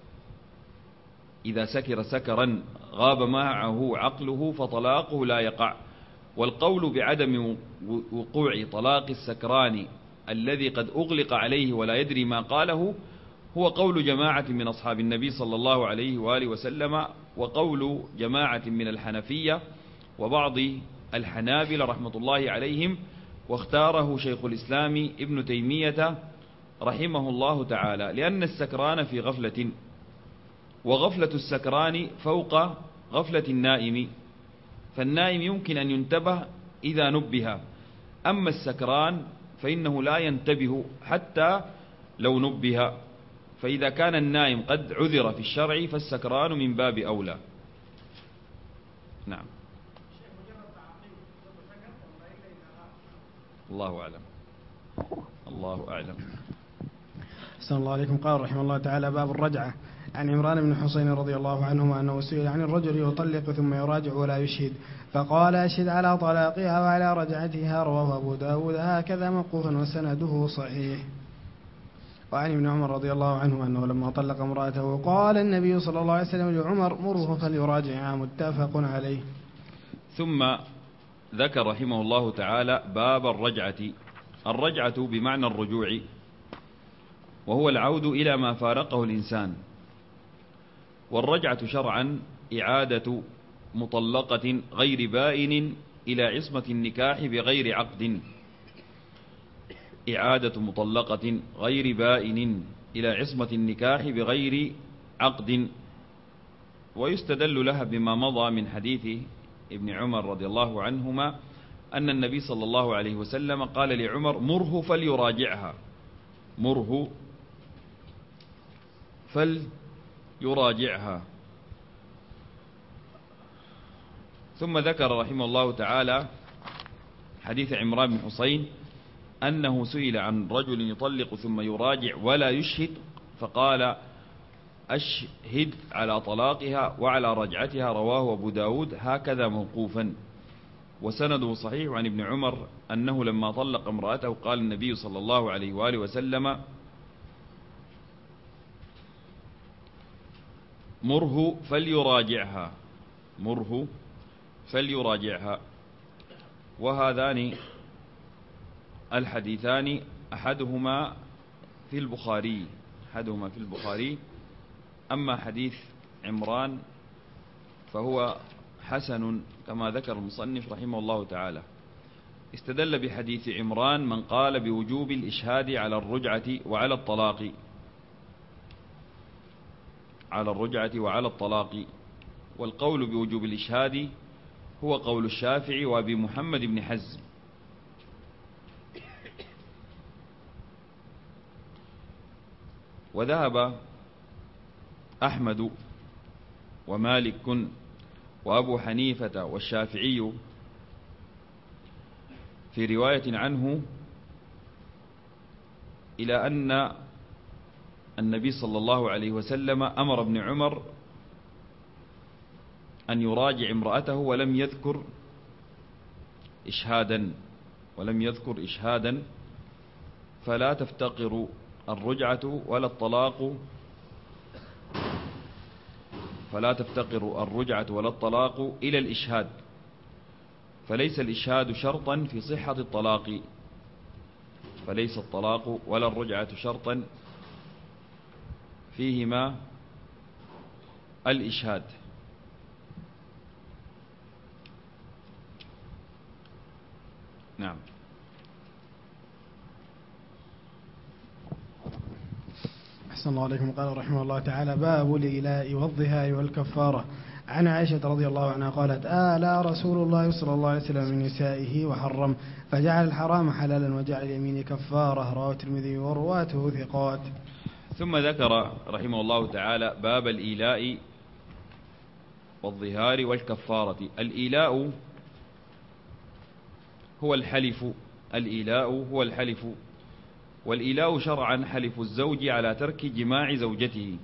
إذا سكر سكرا غاب معه عقله فطلاقه لا يقع. والقول بعدم وقوع طلاق السكران الذي قد أغلق عليه ولا يدري ما قاله هو قول جماعة من أصحاب النبي صلى الله عليه وآله وسلم، وقول جماعة من الحنفية وبعض الحنابلة رحمة الله عليهم، واختاره شيخ الإسلام ابن تيمية رحمه الله تعالى، لأن السكران في غفلة، وغفلة السكران فوق غفلة النائم، فالنائم يمكن أن ينتبه إذا نبه، أما السكران فإنه لا ينتبه حتى لو نبه. فإذا كان النائم قد عذر في الشرع فالسكران من باب أولى. نعم، الله أعلم. الله أعلم. أحسن الله عليكم. قال رحمه الله تعالى: باب الرجعة. عن عمران بن حسين رضي الله عنهما أنه سئل عن الرجل يطلق ثم يراجع ولا يشهد، فقال: أشهد على طلاقها وعلى رجعتها. رواه أبو داود هكذا موقوفا وسنده صحيح. وعن ابن عمر رضي الله عنه أنه لما طلق امرأته قال النبي صلى الله عليه وسلم لعمر: مره فليراجعها. متفق عليه. ثم ذكر رحمه الله تعالى باب الرجعة. الرجعة بمعنى الرجوع، وهو العود إلى ما فارقه الإنسان. والرجعة شرعا إعادة مطلقة غير بائن إلى عصمة النكاح بغير عقد. إعادة مطلقة غير بائن إلى عصمة النكاح بغير عقد. ويستدل لها بما مضى من حديث ابن عمر رضي الله عنهما أن النبي صلى الله عليه وسلم قال لعمر: مره فليراجعها. مره فليراجعها. ثم ذكر رحمه الله تعالى حديث عمران بن حسين أنه سئل عن رجل يطلق ثم يراجع ولا يشهد، فقال: أشهد على طلاقها وعلى رجعتها. رواه أبو داود هكذا موقوفا، وسنده صحيح. عن ابن عمر أنه لما طلق امرأته قال النبي صلى الله عليه وآله وسلم: مره فليراجعها. مره فليراجعها. وهذان الحديثان أحدهما في البخاري، أما حديث عمران فهو حسن كما ذكر المصنف رحمه الله تعالى. استدل بحديث عمران من قال بوجوب الإشهاد على الرجعة وعلى الطلاق، والقول بوجوب الإشهاد هو قول الشافعي وأبي محمد بن حزم. وذهب أحمد ومالك وأبو حنيفة والشافعي في رواية عنه إلى أن النبي صلى الله عليه وسلم أمر ابن عمر أن يراجع امرأته ولم يذكر إشهادا فلا تفتقر الرجعة ولا الطلاق إلى الإشهاد، فليس الإشهاد شرطا في صحة الطلاق، فليس الطلاق ولا الرجعة شرطا فيهما الإشهاد. نعم. أحسن الله عليكم. قال رحمه الله تعالى: باب الإيلاء والظهار والكفارة. عن عائشة رضي الله عنها قالت: آلى رسول الله صلى الله عليه وسلم من نسائه وحرم، فجعل الحرام حلالا وجعل اليمين كفارة. رواه الترمذي ورواته ثقات. ثم ذكر رحمه الله تعالى باب الإيلاء والظهار والكفارة. الإيلاء هو الحلف، والإيلاء شرعا حلف الزوج على ترك جماع زوجته،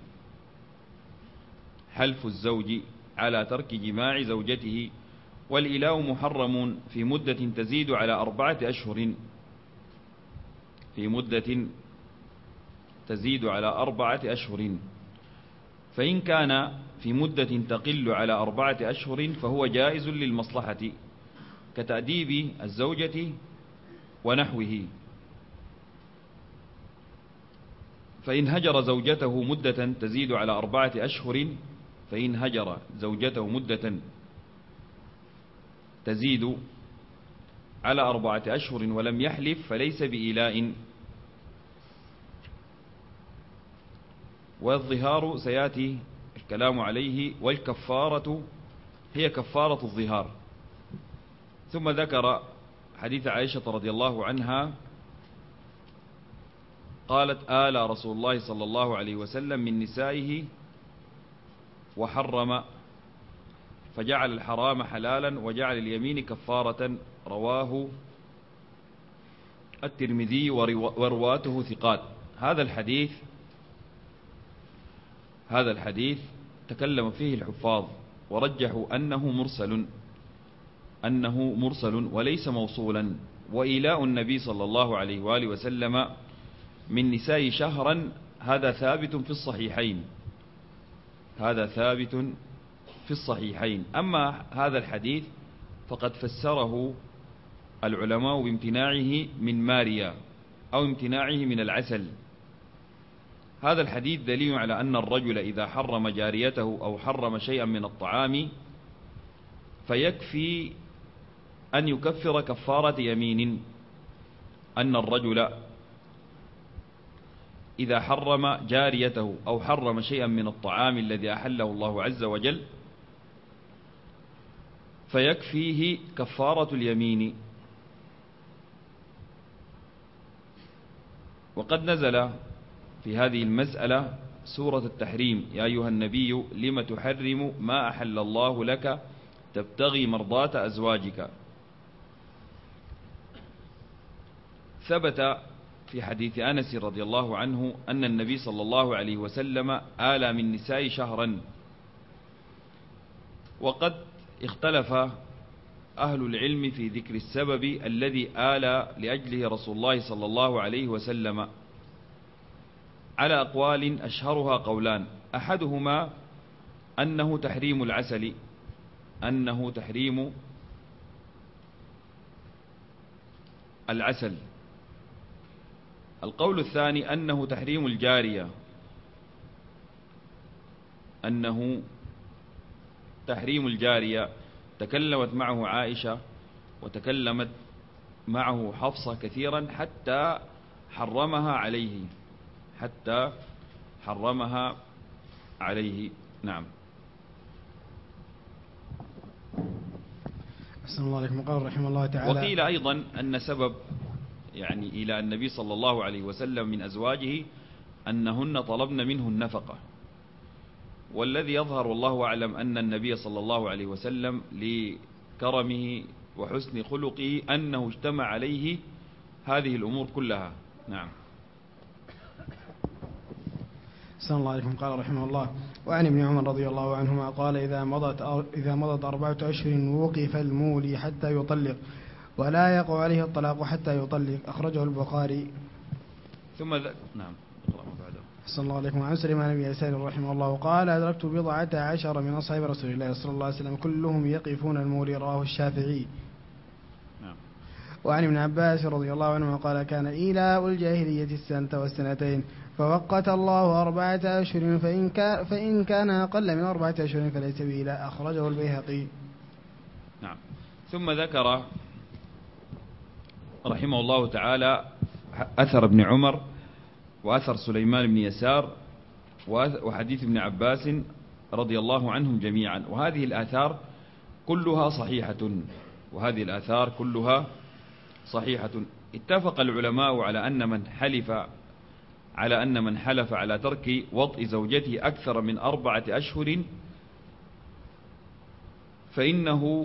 حلف الزوج على ترك جماع زوجته. والإيلاء محرم في مدة تزيد على 4 أشهر، في مدة تزيد على 4 أشهر. فإن كان في مدة تقل على 4 أشهر فهو جائز للمصلحة كتأديب الزوجة ونحوه. فإن هجر زوجته مدة تزيد على 4 أشهر، فإن هجر زوجته مدة تزيد على 4 أشهر ولم يحلف فليس بإيلاء. والظهار سيأتي الكلام عليه، والكفارة هي كفارة الظهار. ثم ذكر حديث عائشة رضي الله عنها قالت: آلى رسول الله صلى الله عليه وسلم من نسائه وحرم، فجعل الحرام حلالا وجعل اليمين كفارة. رواه الترمذي ورواته ثقات. هذا الحديث تكلم فيه الحفاظ ورجحوا أنه مرسل وليس موصولا. وإيلاء النبي صلى الله عليه وآله وسلم من نساء شهرا هذا ثابت في الصحيحين. أما هذا الحديث فقد فسره العلماء بامتناعه من ماريا أو امتناعه من العسل. هذا الحديث دليل على أن الرجل إذا حرم جاريته أو حرم شيئا من الطعام فيكفي أن يكفر كفارة يمين. أن الرجل إذا حرم جاريته أو حرم شيئا من الطعام الذي أحله الله عز وجل فيكفيه كفارة اليمين. وقد نزل في هذه المسألة سورة التحريم: يا أيها النبي لم تحرم ما أحل الله لك تبتغي مرضات أزواجك. ثبت في حديث أنس رضي الله عنه أن النبي صلى الله عليه وسلم آلى من نساء شهرا. وقد اختلف أهل العلم في ذكر السبب الذي آلى لأجله رسول الله صلى الله عليه وسلم على أقوال أشهرها قولان: أحدهما أنه تحريم العسل، أنه تحريم العسل. القول الثاني أنه تحريم الجارية، أنه تحريم الجارية. تكلمت معه عائشة وتكلمت معه حفصة كثيرا حتى حرمها عليه. نعم. أحسن الله عليكم. قال رحمه الله تعالى: وقيل أيضا أن سبب إلى النبي صلى الله عليه وسلم من أزواجه أنهن طلبن منه النفقة. والذي يظهر والله أعلم أن النبي صلى الله عليه وسلم لكرمه وحسن خلقه أنه اجتمع عليه هذه الأمور كلها. نعم. أحسن الله عليكم. قال رحمه الله: وعن ابن عمر رضي الله عنهما قال: إذا مضت 4 أشهر وقف المولي حتى يطلق، ولا يقع عليه الطلاق حتى يطلق. أخرجه البخاري. ثم نعم. أحسن الله عليكم. عن سليمان بن يسار رحمه الله قال: أدركت 14 من أصحاب رسول الله صلى الله عليه وسلم كلهم يقفون المولي. رواه الشافعي. نعم. وعن ابن عباس رضي الله عنه قال: كان إيلاء الجاهلية 1 والسنتين، فوقت الله 4 أشهر، فإن كان أقل من 4 أشهر فليس بإيلاء. أخرجه البيهقي. نعم. ثم ذكر رحمه الله تعالى أثر ابن عمر وأثر سليمان بن يسار وحديث ابن عباس رضي الله عنهم جميعا. وهذه الآثار كلها صحيحة. اتفق العلماء على أن من حلف على ترك وطء زوجته أكثر من 4 أشهر فإنه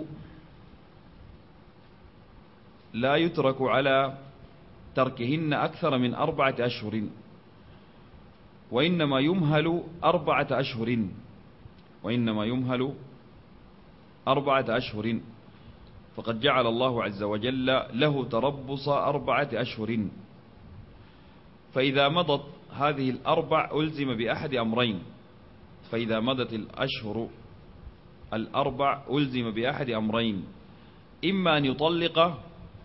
لا يترك على تركهن أكثر من 4 أشهر، وإنما يمهل 4 أشهر. فقد جعل الله عز وجل له تربص 4 أشهر. فإذا مضت هذه 4 ألزم بأحد أمرين. فإذا مضت الأشهر 4 ألزم بأحد أمرين: إما أن يطلق،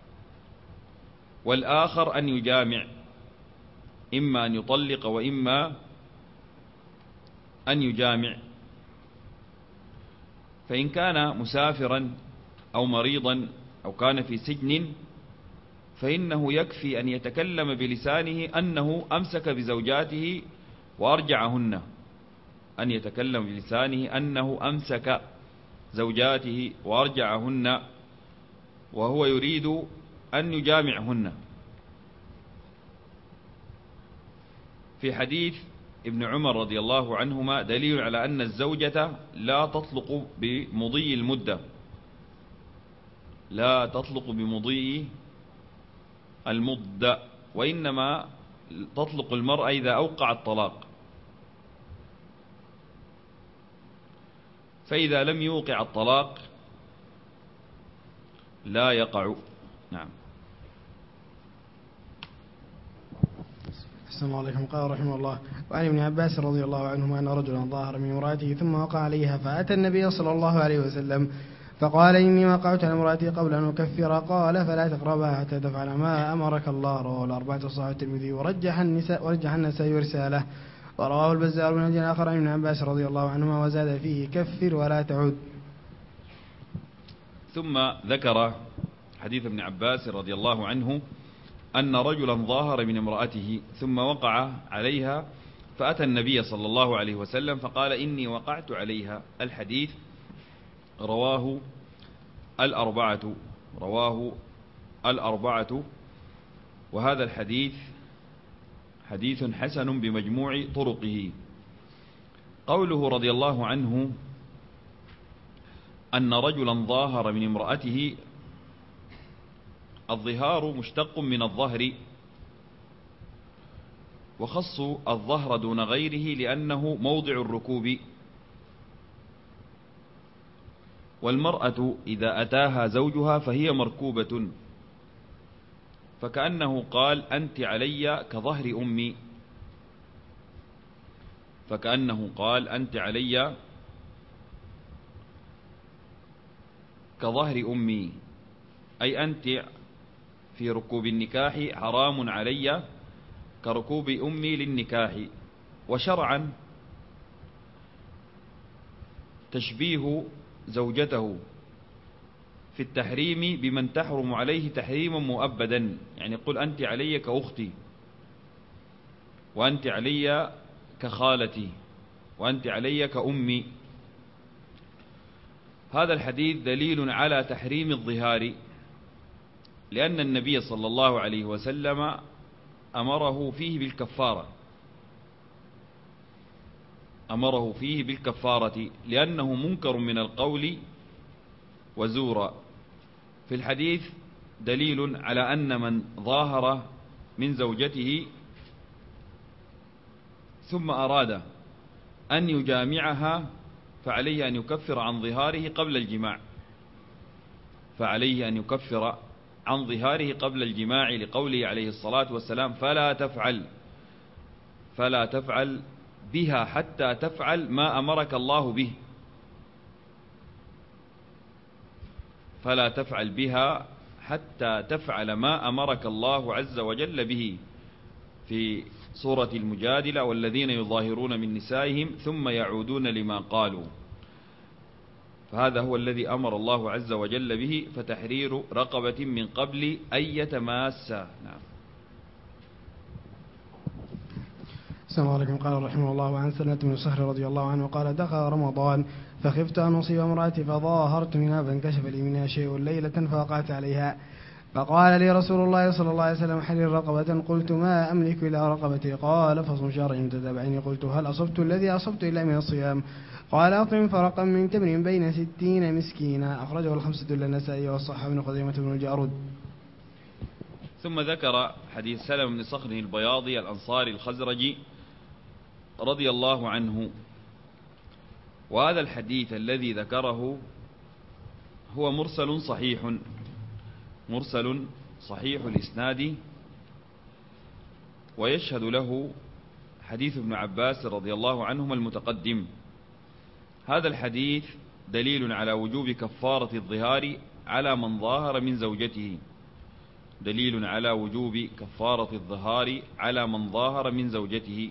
والآخر أن يجامع. إما أن يطلق وإما أن يجامع. فإن كان مسافرا أو مريضا أو كان في سجن فإنه يكفي أن يتكلم بلسانه أنه أمسك بزوجاته وأرجعهن، أن يتكلم بلسانه أنه أمسك زوجاته وأرجعهن وهو يريد أن يجامعهن. في حديث ابن عمر رضي الله عنهما دليل على أن الزوجة لا تطلق بمضي المدة، لا تطلق بمضي المدة، وإنما تطلق المرأة إذا أوقع الطلاق. فإذا لم يوقع الطلاق لا يقع. نعم. أحسن الله عليكم. قال رحمه الله: وعن ابن عباس رضي الله عنهما أن رجلا ظاهر من امرأته ثم وقع عليها، فأتى النبي صلى الله عليه وسلم فقال: إني وقعت على امرأتي قبل أن أكفر. قال: فلا تقربها حتى تفعل ما أمرك الله. رواه الأربعة صحيح الترمذي ورجح النسائي ورساله. ورواه البزار من وجه آخر عن ابن عباس رضي الله عنهما وزاد فيه: كفر ولا تعود. ثم ذكر حديث ابن عباس رضي الله عنه أن رجلا ظاهر من امرأته ثم وقع عليها، فأتى النبي صلى الله عليه وسلم فقال: إني وقعت عليها. الحديث رواه الأربعة. وهذا الحديث حديث حسن بمجموع طرقه. قوله رضي الله عنه أن رجلا ظاهر من امرأته، الظهار مشتق من الظهر، وخصوا الظهر دون غيره لأنه موضع الركوب. والمرأة إذا أتاها زوجها فهي مركوبة، فكأنه قال: أنت علي كظهر أمي. أي أنت في ركوب النكاح حرام علي كركوب أمي للنكاح. وشرعا تشبيه زوجته في التحريم بمن تحرم عليه تحريما مؤبدا، يعني قل أنت علي كأختي، وأنت علي كخالتي، وأنت علي كأمي. هذا الحديث دليل على تحريم الظهار، لأن النبي صلى الله عليه وسلم أمره فيه بالكفارة لأنه منكر من القول وزورا. في الحديث دليل على أن من ظاهر من زوجته ثم أراد أن يجامعها فعليه أن يكفر عن ظهاره قبل الجماع، فعليه أن يكفر عن ظهاره قبل الجماع، لقوله عليه الصلاة والسلام: فلا تفعل بها حتى تفعل ما أمرك الله به. فلا تفعل بها حتى تفعل ما أمرك الله عز وجل به في سورة المجادلة: والذين يظاهرون من نسائهم ثم يعودون لما قالوا. فهذا هو الذي أمر الله عز وجل به، فتحرير رقبة من قبل أن يتماسا. نعم. السلام عليكم. قال رحمه الله: عن سلمة بن صخر رضي الله عنه قال: دخل رمضان فخفت أن أصيب امرأتي فظاهرت منها فانكشف لي منها شيء ليلة فوقعت عليها، فقال لي رسول الله صلى الله عليه وسلم: حرر رقبة. قلت: ما أملك إلا رقبتي. قال: فصم شهرين متتابعين. قلت: هل أصبت الذي أصبت إلا من الصيام؟ قال: أطعم فرقا من تمر بين 60 مسكينا. أخرجه الخمسة إلا النسائي والصحة بن خزيمة بن الجارود. ثم ذكر حديث سلمة بن صخر البياضي الأنصاري الخزرجي رضي الله عنه. وهذا الحديث الذي ذكره هو مرسل صحيح الإسناد، ويشهد له حديث ابن عباس رضي الله عنهما المتقدم. هذا الحديث دليل على وجوب كفارة الظهار على من ظاهر من زوجته، دليل على وجوب كفارة الظهار على من ظاهر من زوجته.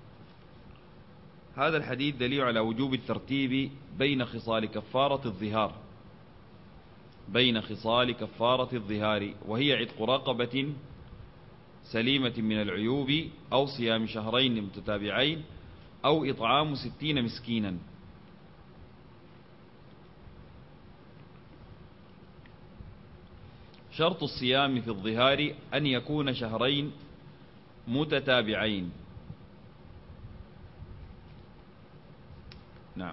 هذا الحديث دليل على وجوب الترتيب بين خصال كفارة الظهار، وهي عتق رقبة سليمة من العيوب، أو صيام شهرين متتابعين، أو إطعام 60 مسكينا. شرط الصيام في الظهار أن يكون شهرين متتابعين. نعم.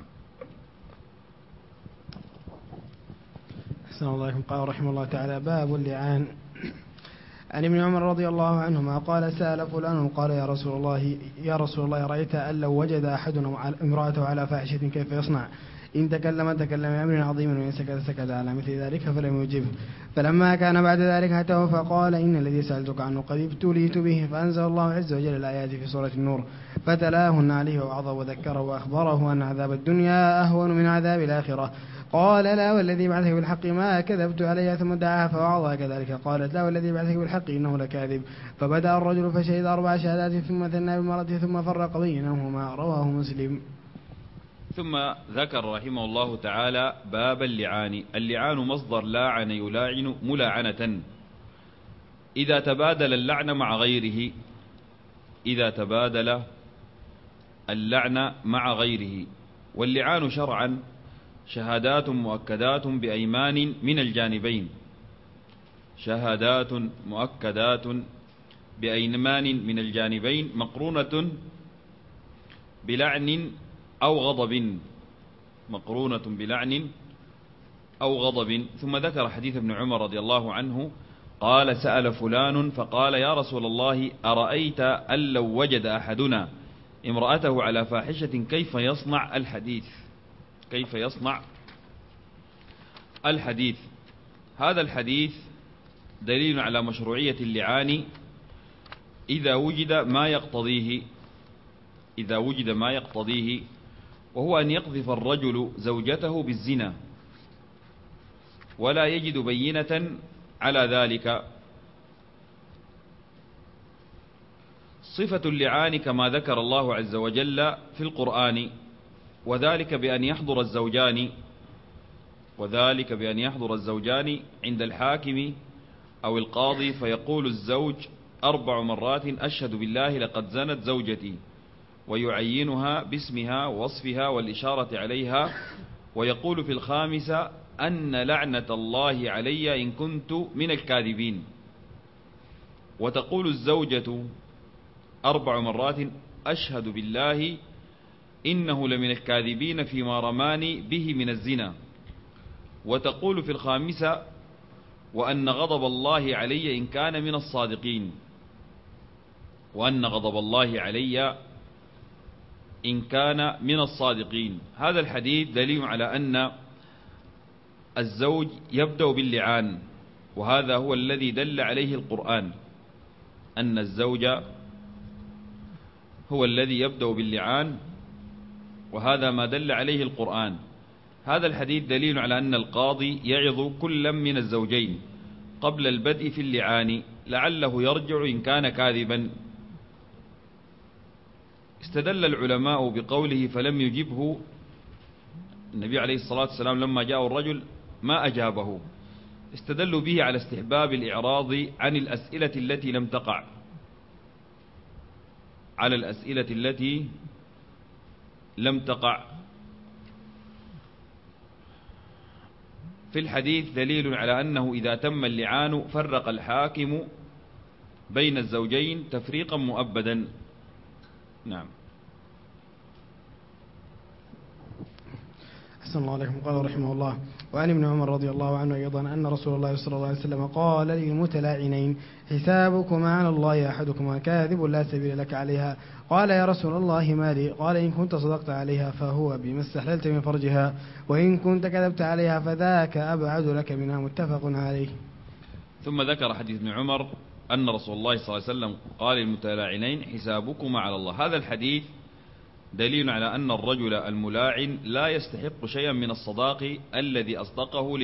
أحسن الله عليكم. قال رحمه الله تعالى: باب اللعان. عن ابن عمر رضي الله عنهما قال: سأل فلان قال: يا رسول الله رأيت أن لو وجد أحدنا امرأته على فاحشة كيف يصنع؟ إن تكلم بأمر عظيم، وإن سكت على مثل ذلك فلم يجبه. فلما كان بعد ذلك أتاه فقال: إن الذي سألتك عنه قد ابتليت به. فأنزل الله عز وجل الآيات في سورة النور فتلاهن عليه ووعظه وذكره وأخبره أن عذاب الدنيا أهون من عذاب الآخرة. قال: لا والذي بعثك بالحق ما كذبت عليها. ثم دعاها فوعظها كذلك. قالت: لا والذي بعثك بالحق إنه لكاذب. فبدأ الرجل فشهد 4 شهادات ثم ثنى بالمرأة ثم فرق بينهما. رواه مسلم. ثم ذكر رحمه الله تعالى باب اللعان. اللعان مصدر لاعن يلاعن ملاعنة، إذا تبادل اللعن مع غيره. واللعان شرعا شهادات مؤكدات بأيمان من الجانبين، شهادات مؤكدات بأيمان من الجانبين مقرونة بلعن أو غضب. ثم ذكر حديث ابن عمر رضي الله عنه قال: سأل فلان فقال: يا رسول الله أرأيت أن لو وجد أحدنا امرأته على فاحشة كيف يصنع الحديث. هذا الحديث دليل على مشروعية اللعان إذا وجد ما يقتضيه، وهو أن يقذف الرجل زوجته بالزنا ولا يجد بينة على ذلك. صفة اللعان كما ذكر الله عز وجل في القرآن، وذلك بأن يحضر الزوجان عند الحاكم أو القاضي، فيقول الزوج 4 مرات: أشهد بالله لقد زنت زوجتي، ويعينها باسمها ووصفها والإشارة عليها، ويقول في الخامسة: أن لعنة الله علي إن كنت من الكاذبين. وتقول الزوجة 4 مرات: أشهد بالله إنه لمن الكاذبين فيما رماني به من الزنا. وتقول في الخامسة: وأن غضب الله علي إن كان من الصادقين، وأن غضب الله علي إن كان من الصادقين. هذا الحديث دليل على أن الزوج يبدأ باللعان، وهذا هو الذي دل عليه القرآن، أن الزوج هو الذي يبدأ باللعان، وهذا ما دل عليه القرآن. هذا الحديث دليل على أن القاضي يعظ كلا من الزوجين قبل البدء في اللعان لعله يرجع إن كان كاذبا. استدل العلماء بقوله فلم يجبه النبي عليه الصلاة والسلام لما جاء الرجل ما أجابه، استدلوا به على استحباب الإعراض عن الأسئلة التي لم تقع، على الأسئلة التي لم تقع. في الحديث دليل على أنه إذا تم اللعان فرق الحاكم بين الزوجين تفريقا مؤبدا. نعم. أحسن الله عليكم. قال رحمه الله: وعن ابن عمر رضي الله عنه أيضا أن رسول الله صلى الله عليه وسلم قال للمتلاعنين: حسابكما على الله، أحدكما كاذب لا سبيل لك عليها. قال: يا رسول الله ما لي؟ قال: إن كنت صدقت عليها فهو بما استحللت من فرجها، وإن كنت كذبت عليها فذاك أبعد لك منها. متفق عليه. ثم ذكر حديث ابن عمر أن رسول الله صلى الله عليه وسلم قال للمتلاعنين: حسابكما على الله. هذا الحديث دليل على أن الرجل الملاعن لا يستحق شيئا من الصداق الذي أصدقه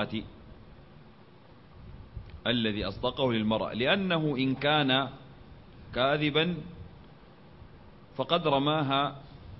للمرأة، لأنه إن كان كاذبا فقد رماها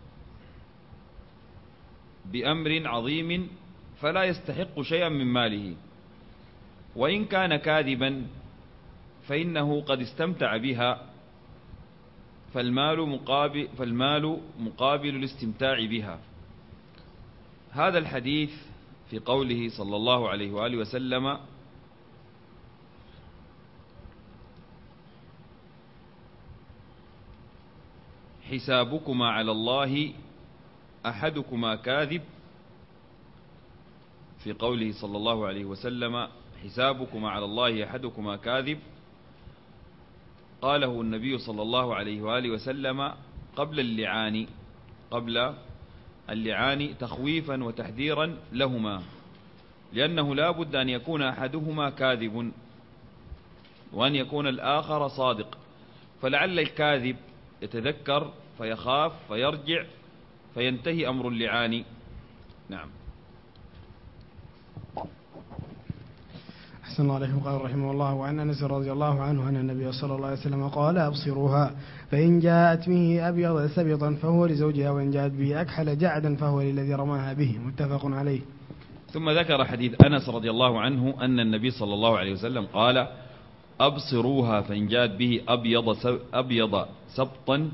بأمر عظيم فلا يستحق شيئا من ماله، وإن كان كاذبا فإنه قد استمتع بها، فالمال مقابل الاستمتاع بها. هذا الحديث في قوله صلى الله عليه وآله وسلم: حسابكما على الله أحدكما كاذب، في قوله صلى الله عليه وسلم: حسابكما على الله أحدكما كاذب، قاله النبي صلى الله عليه وآله وسلم قبل اللعان تخويفا وتحذيرا لهما، لأنه لا بد أن يكون أحدهما كاذب وأن يكون الآخر صادق، فلعل الكاذب يتذكر فيخاف فيرجع فينتهي أمر اللعان. نعم. أحسن الله عليكم. قال رحمه الله: وعن أنس رضي الله عنه أن النبي صلى الله عليه وسلم قال: أبصروها، فإن جاءت به أبيض سبطا فهو لزوجها، وإن جاءت به أكحل جعدا فهو للذي رماها به. متفق عليه. ثم ذكر حديث أنس رضي الله عنه أن النبي صلى الله عليه وسلم قال: أبصروها، فإن جاءت به أبيض سبطا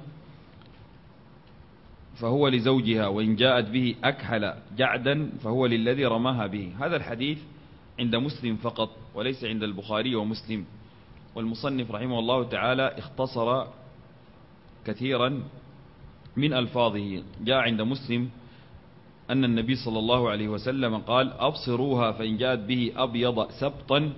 فهو لزوجها، وإن جاءت به أكحل جعدا فهو للذي رماها به. هذا الحديث عند مسلم فقط وليس عند البخاري ومسلم، والمصنف رحمه الله تعالى اختصر كثيرا من ألفاظه. جاء عند مسلم أن النبي صلى الله عليه وسلم قال: أبصروها، فإن جاءت به أبيض سبطا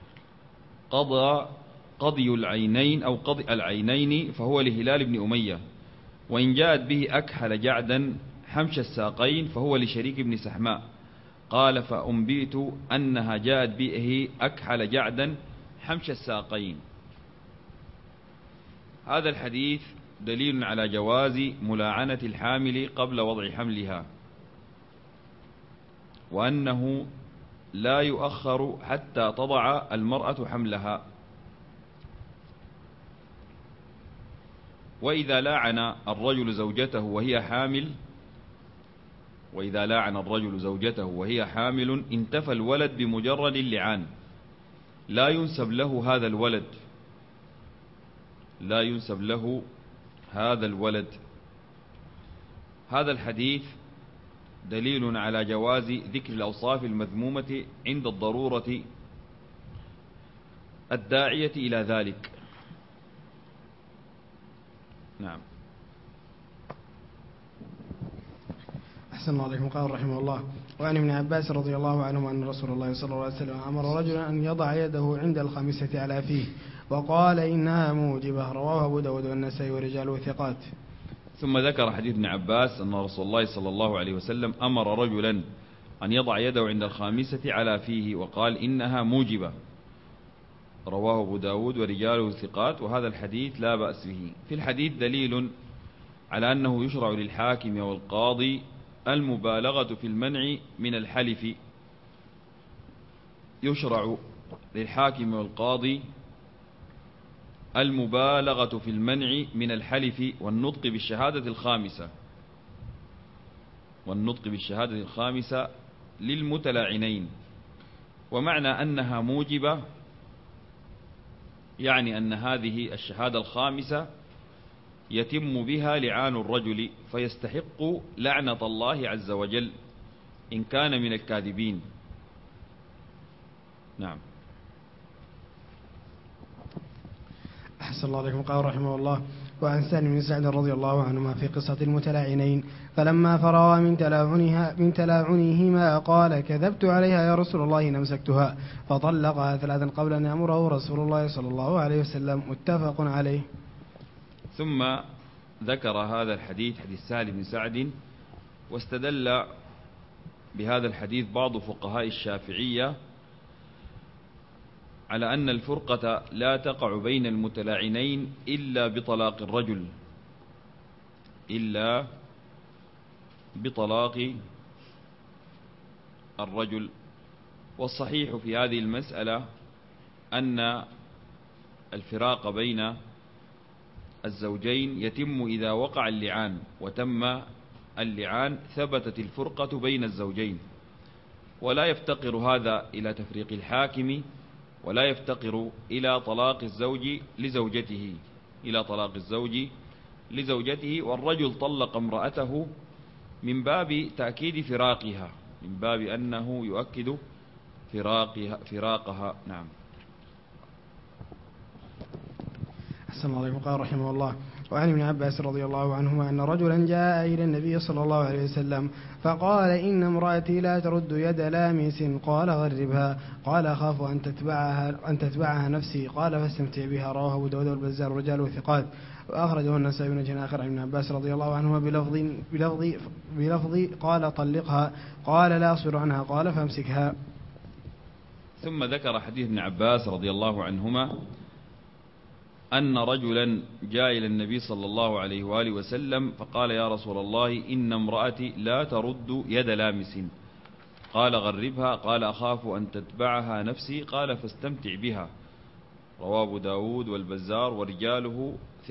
قضي العينين أو قضي العينين فهو لهلال بن أمية، وإن جاءت به أكحل جعدا حمش الساقين فهو لشريك بن سحماء. قال: فأنبئت أنها جاءت به أكحل جعدا حمش الساقين. هذا الحديث دليل على جواز ملاعنة الحامل قبل وضع حملها، وأنه لا يؤخر حتى تضع المرأة حملها. وإذا لاعن الرجل زوجته وهي حامل انتفى الولد بمجرد اللعان، لا ينسب له هذا الولد. هذا الحديث دليل على جواز ذكر الأوصاف المذمومة عند الضرورة الداعية إلى ذلك. نعم. أحسن الله عليكم. قال رحمه الله: وعن ابن عباس رضي الله عنه أن رسول الله صلى الله عليه وسلم أمر رجلا أن يضع يده عند الخامسة على فيه، وقال: إنها موجبة. رواه أبو داود والنسائي ورجاله ثقات. ثم ذكر حديث ابن عباس أن رسول الله صلى الله عليه وسلم أمر رجلا أن يضع يده عند الخامسة على فيه وقال إنها موجبة، رواه أبو داود ورجاله ثقات، وهذا الحديث لا بأس به. في الحديث دليل على أنه يشرع للحاكم والقاضي المبالغة في المنع من الحلف، يشرع للحاكم والقاضي المبالغة في المنع من الحلف والنطق بالشهادة الخامسة للمتلاعنين. ومعنى أنها موجبة يعني أن هذه الشهادة الخامسة يتم بها لعان الرجل فيستحق لعنة الله عز وجل إن كان من الكاذبين. نعم. أحسن الله عليكم. قال رحمه الله: وعن سالم بن سعد رضي الله عنهما في قصة المتلاعنين فلما فرغا من تلاعنهما قال: كذبت عليها يا رسول الله إن أمسكتها، فطلقها 3 قبل أن يأمره رسول الله صلى الله عليه وسلم. متفق عليه. ثم ذكر هذا الحديث، حديث سالم بن سعد، واستدل بهذا الحديث بعض فقهاء الشافعية على أن الفرقة لا تقع بين المتلاعنين إلا بطلاق الرجل. والصحيح في هذه المسألة أن الفراق بين الزوجين يتم إذا وقع اللعان، وتم اللعان ثبتت الفرقة بين الزوجين، ولا يفتقر هذا إلى تفريق الحاكم، ولا يفتقر إلى طلاق الزوج لزوجته، والرجل طلق امرأته من باب تأكيد فراقها، من باب أنه يؤكد فراقها. نعم. أحسن الله عليكم. قال رحمه الله: وعن ابن عباس رضي الله عنهما أن رجلا جاء إلى النبي صلى الله عليه وسلم فقال: إن امرأتي لا ترد يد لامس. قال: غربها. قال: أخاف أن تتبعها نفسي. قال: فاستمتع بها. رواه أبو داود والبزار ورجاله ثقات، وأخرجه النسائي بن آخر عن ابن عباس رضي الله عنهما بلفظ قال: طلقها. قال: لا أصبر عنها. قال: فامسكها. ثم ذكر حديث ابن عباس رضي الله عنهما أن رجلا جاء إلى النبي صلى الله عليه وآله وسلم فقال: يا رسول الله إن امرأتي لا ترد يد لامس. قال: غربها. قال: أخاف أن تتبعها نفسي. قال: فاستمتع بها. رواه أبو داود والبزار ورجاله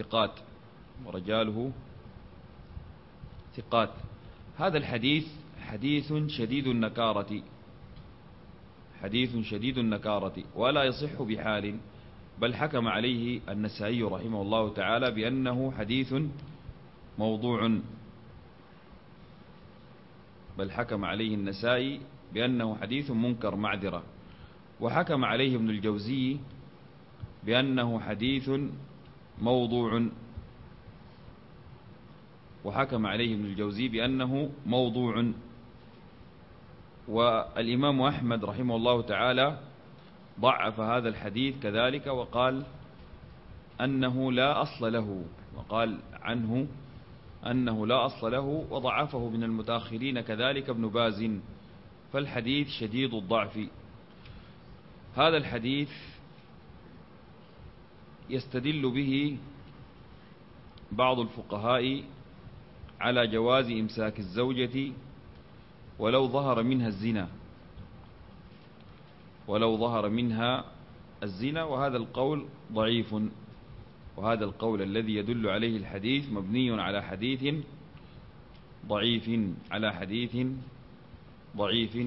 ثقات. هذا الحديث حديث شديد النكارة ولا يصح بحال، بل حكم عليه النسائي رحمه الله تعالى بأنه حديث موضوع، منكر معذرة. وحكم عليه ابن الجوزي بأنه حديث موضوع، والإمام أحمد رحمه الله تعالى ضعف هذا الحديث كذلك، وقال أنه لا أصل له، وضعفه من المتأخرين كذلك ابن باز، فالحديث شديد الضعف. هذا الحديث يستدل به بعض الفقهاء على جواز إمساك الزوجة ولو ظهر منها الزنا، وهذا القول ضعيف، وهذا القول الذي يدل عليه الحديث مبني على حديث ضعيف.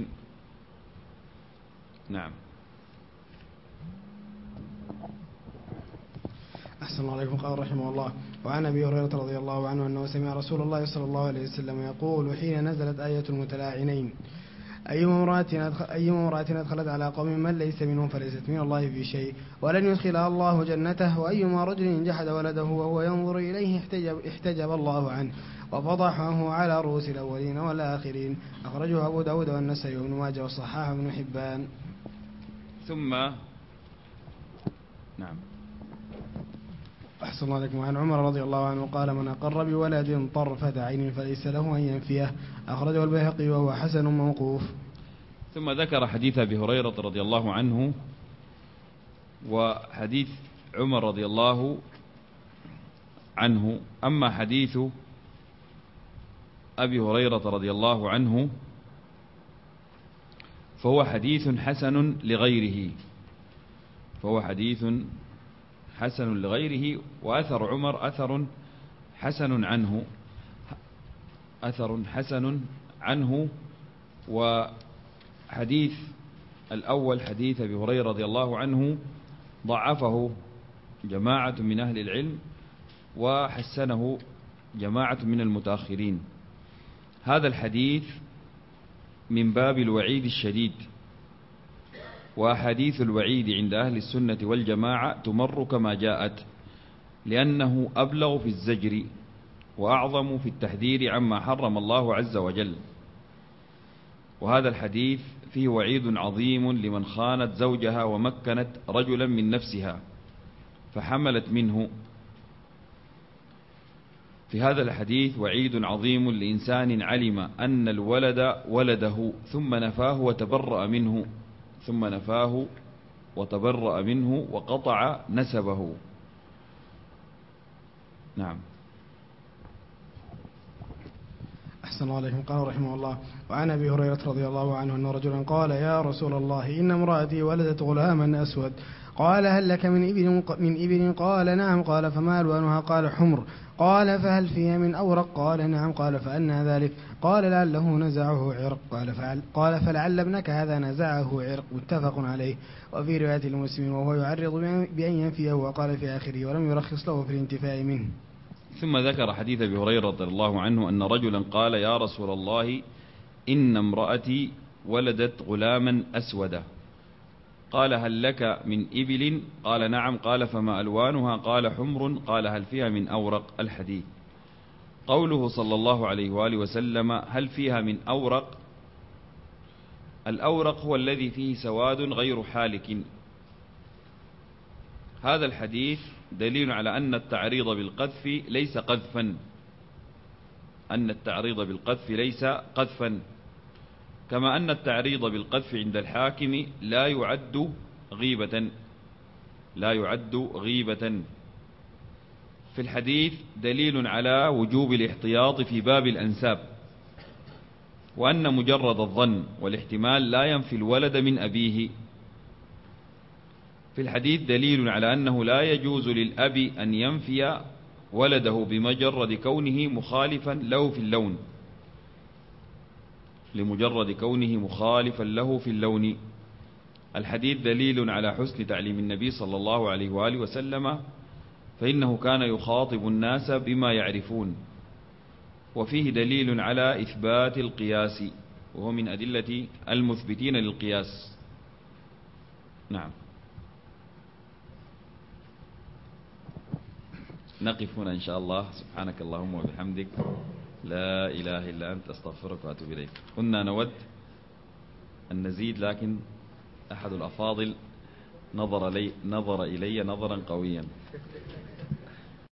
نعم. أحسن الله عليكم. قال رحمه الله: وعن أبي هريرة رضي الله عنه أنه سمع رسول الله صلى الله عليه وسلم يقول حين نزلت آية المتلاعنين: أيما امرأة أدخلت على قوم من ليس منهم فليست من الله في شيء ولن يدخلها الله جنته، وأيما رجل جحد ولده وهو ينظر إليه احتجب الله عنه وفضحه على رؤوس الأولين والآخرين. أخرجه أبو داود والنسائي وابن ماجه وصححه ابن حبان. ثم نعم. أحسن الله عليكم. وعن عمر رضي الله عنه قال: من أقر بولد طرفة عين فليس له أن ينفيه. أخرجه البيهقي وهو حسن موقوف. ثم ذكر حديث أبي هريرة رضي الله عنه وحديث عمر رضي الله عنه. أما حديث أبي هريرة رضي الله عنه فهو حديث حسن لغيره، وأثر عمر أثر حسن عنه. وحديث الأول حديث أبي هريرة رضي الله عنه ضعفه جماعة من أهل العلم وحسنه جماعة من المتأخرين. هذا الحديث من باب الوعيد الشديد، وأحاديث الوعيد عند أهل السنة والجماعة تمر كما جاءت، لأنه أبلغ في الزجر وأعظم في التحذير عما حرم الله عز وجل. وهذا الحديث فيه وعيد عظيم لمن خانت زوجها ومكنت رجلا من نفسها فحملت منه. في هذا الحديث وعيد عظيم لإنسان علم أن الولد ولده ثم نفاه وتبرأ منه وقطع نسبه. نعم. أحسن الله عليكم. قال رحمه الله: وعن أبي هريرة رضي الله عنه أن رجلا قال: يا رسول الله، إن امرأتي ولدت غلاما أسود. قال: هل لك من إبل؟ قال: نعم. قال: فما ألوانها؟ قال: حمر. قال: فهل فيها من أورق؟ قال: نعم. قال: فأنى ذلك؟ قال: لعله نزعه عرق. قال: فلعل ابنك هذا نزعه عرق. متفق عليه. وفي رواية لمسلم: وهو يعرض بأن ينفيه، وقال في آخره: ولم يرخص له في الانتفاء منه. ثم ذكر حديث أبي هريرة رضي الله عنه أن رجلا قال: يا رسول الله، إن امرأتي ولدت غلاما أسودا. قال: هل لك من إبل؟ قال: نعم. قال: فما ألوانها؟ قال: حمر. قال: هل فيها من أورق؟ الحديث. قوله صلى الله عليه وآله وسلم: هل فيها من أورق؟ الأورق هو الذي فيه سواد غير حالك. هذا الحديث دليل على أن التعريض بالقذف ليس قذفا، كما أن التعريض بالقذف عند الحاكم لا يعد غيبة. في الحديث دليل على وجوب الاحتياط في باب الأنساب، وأن مجرد الظن والاحتمال لا ينفي الولد من أبيه. في الحديث دليل على أنه لا يجوز للأب أن ينفي ولده بمجرد كونه مخالفا له في اللون. الحديث دليل على حسن تعليم النبي صلى الله عليه وآله وسلم، فإنه كان يخاطب الناس بما يعرفون. وفيه دليل على إثبات القياس، وهو من أدلة المثبتين للقياس. نعم. نقف هنا إن شاء الله. سبحانك اللهم وبحمدك، لا إله إلا أنت، أستغفرك وأتوب إليك. كنا نود أن نزيد، لكن أحد الأفاضل نظر إلي نظرا قويا.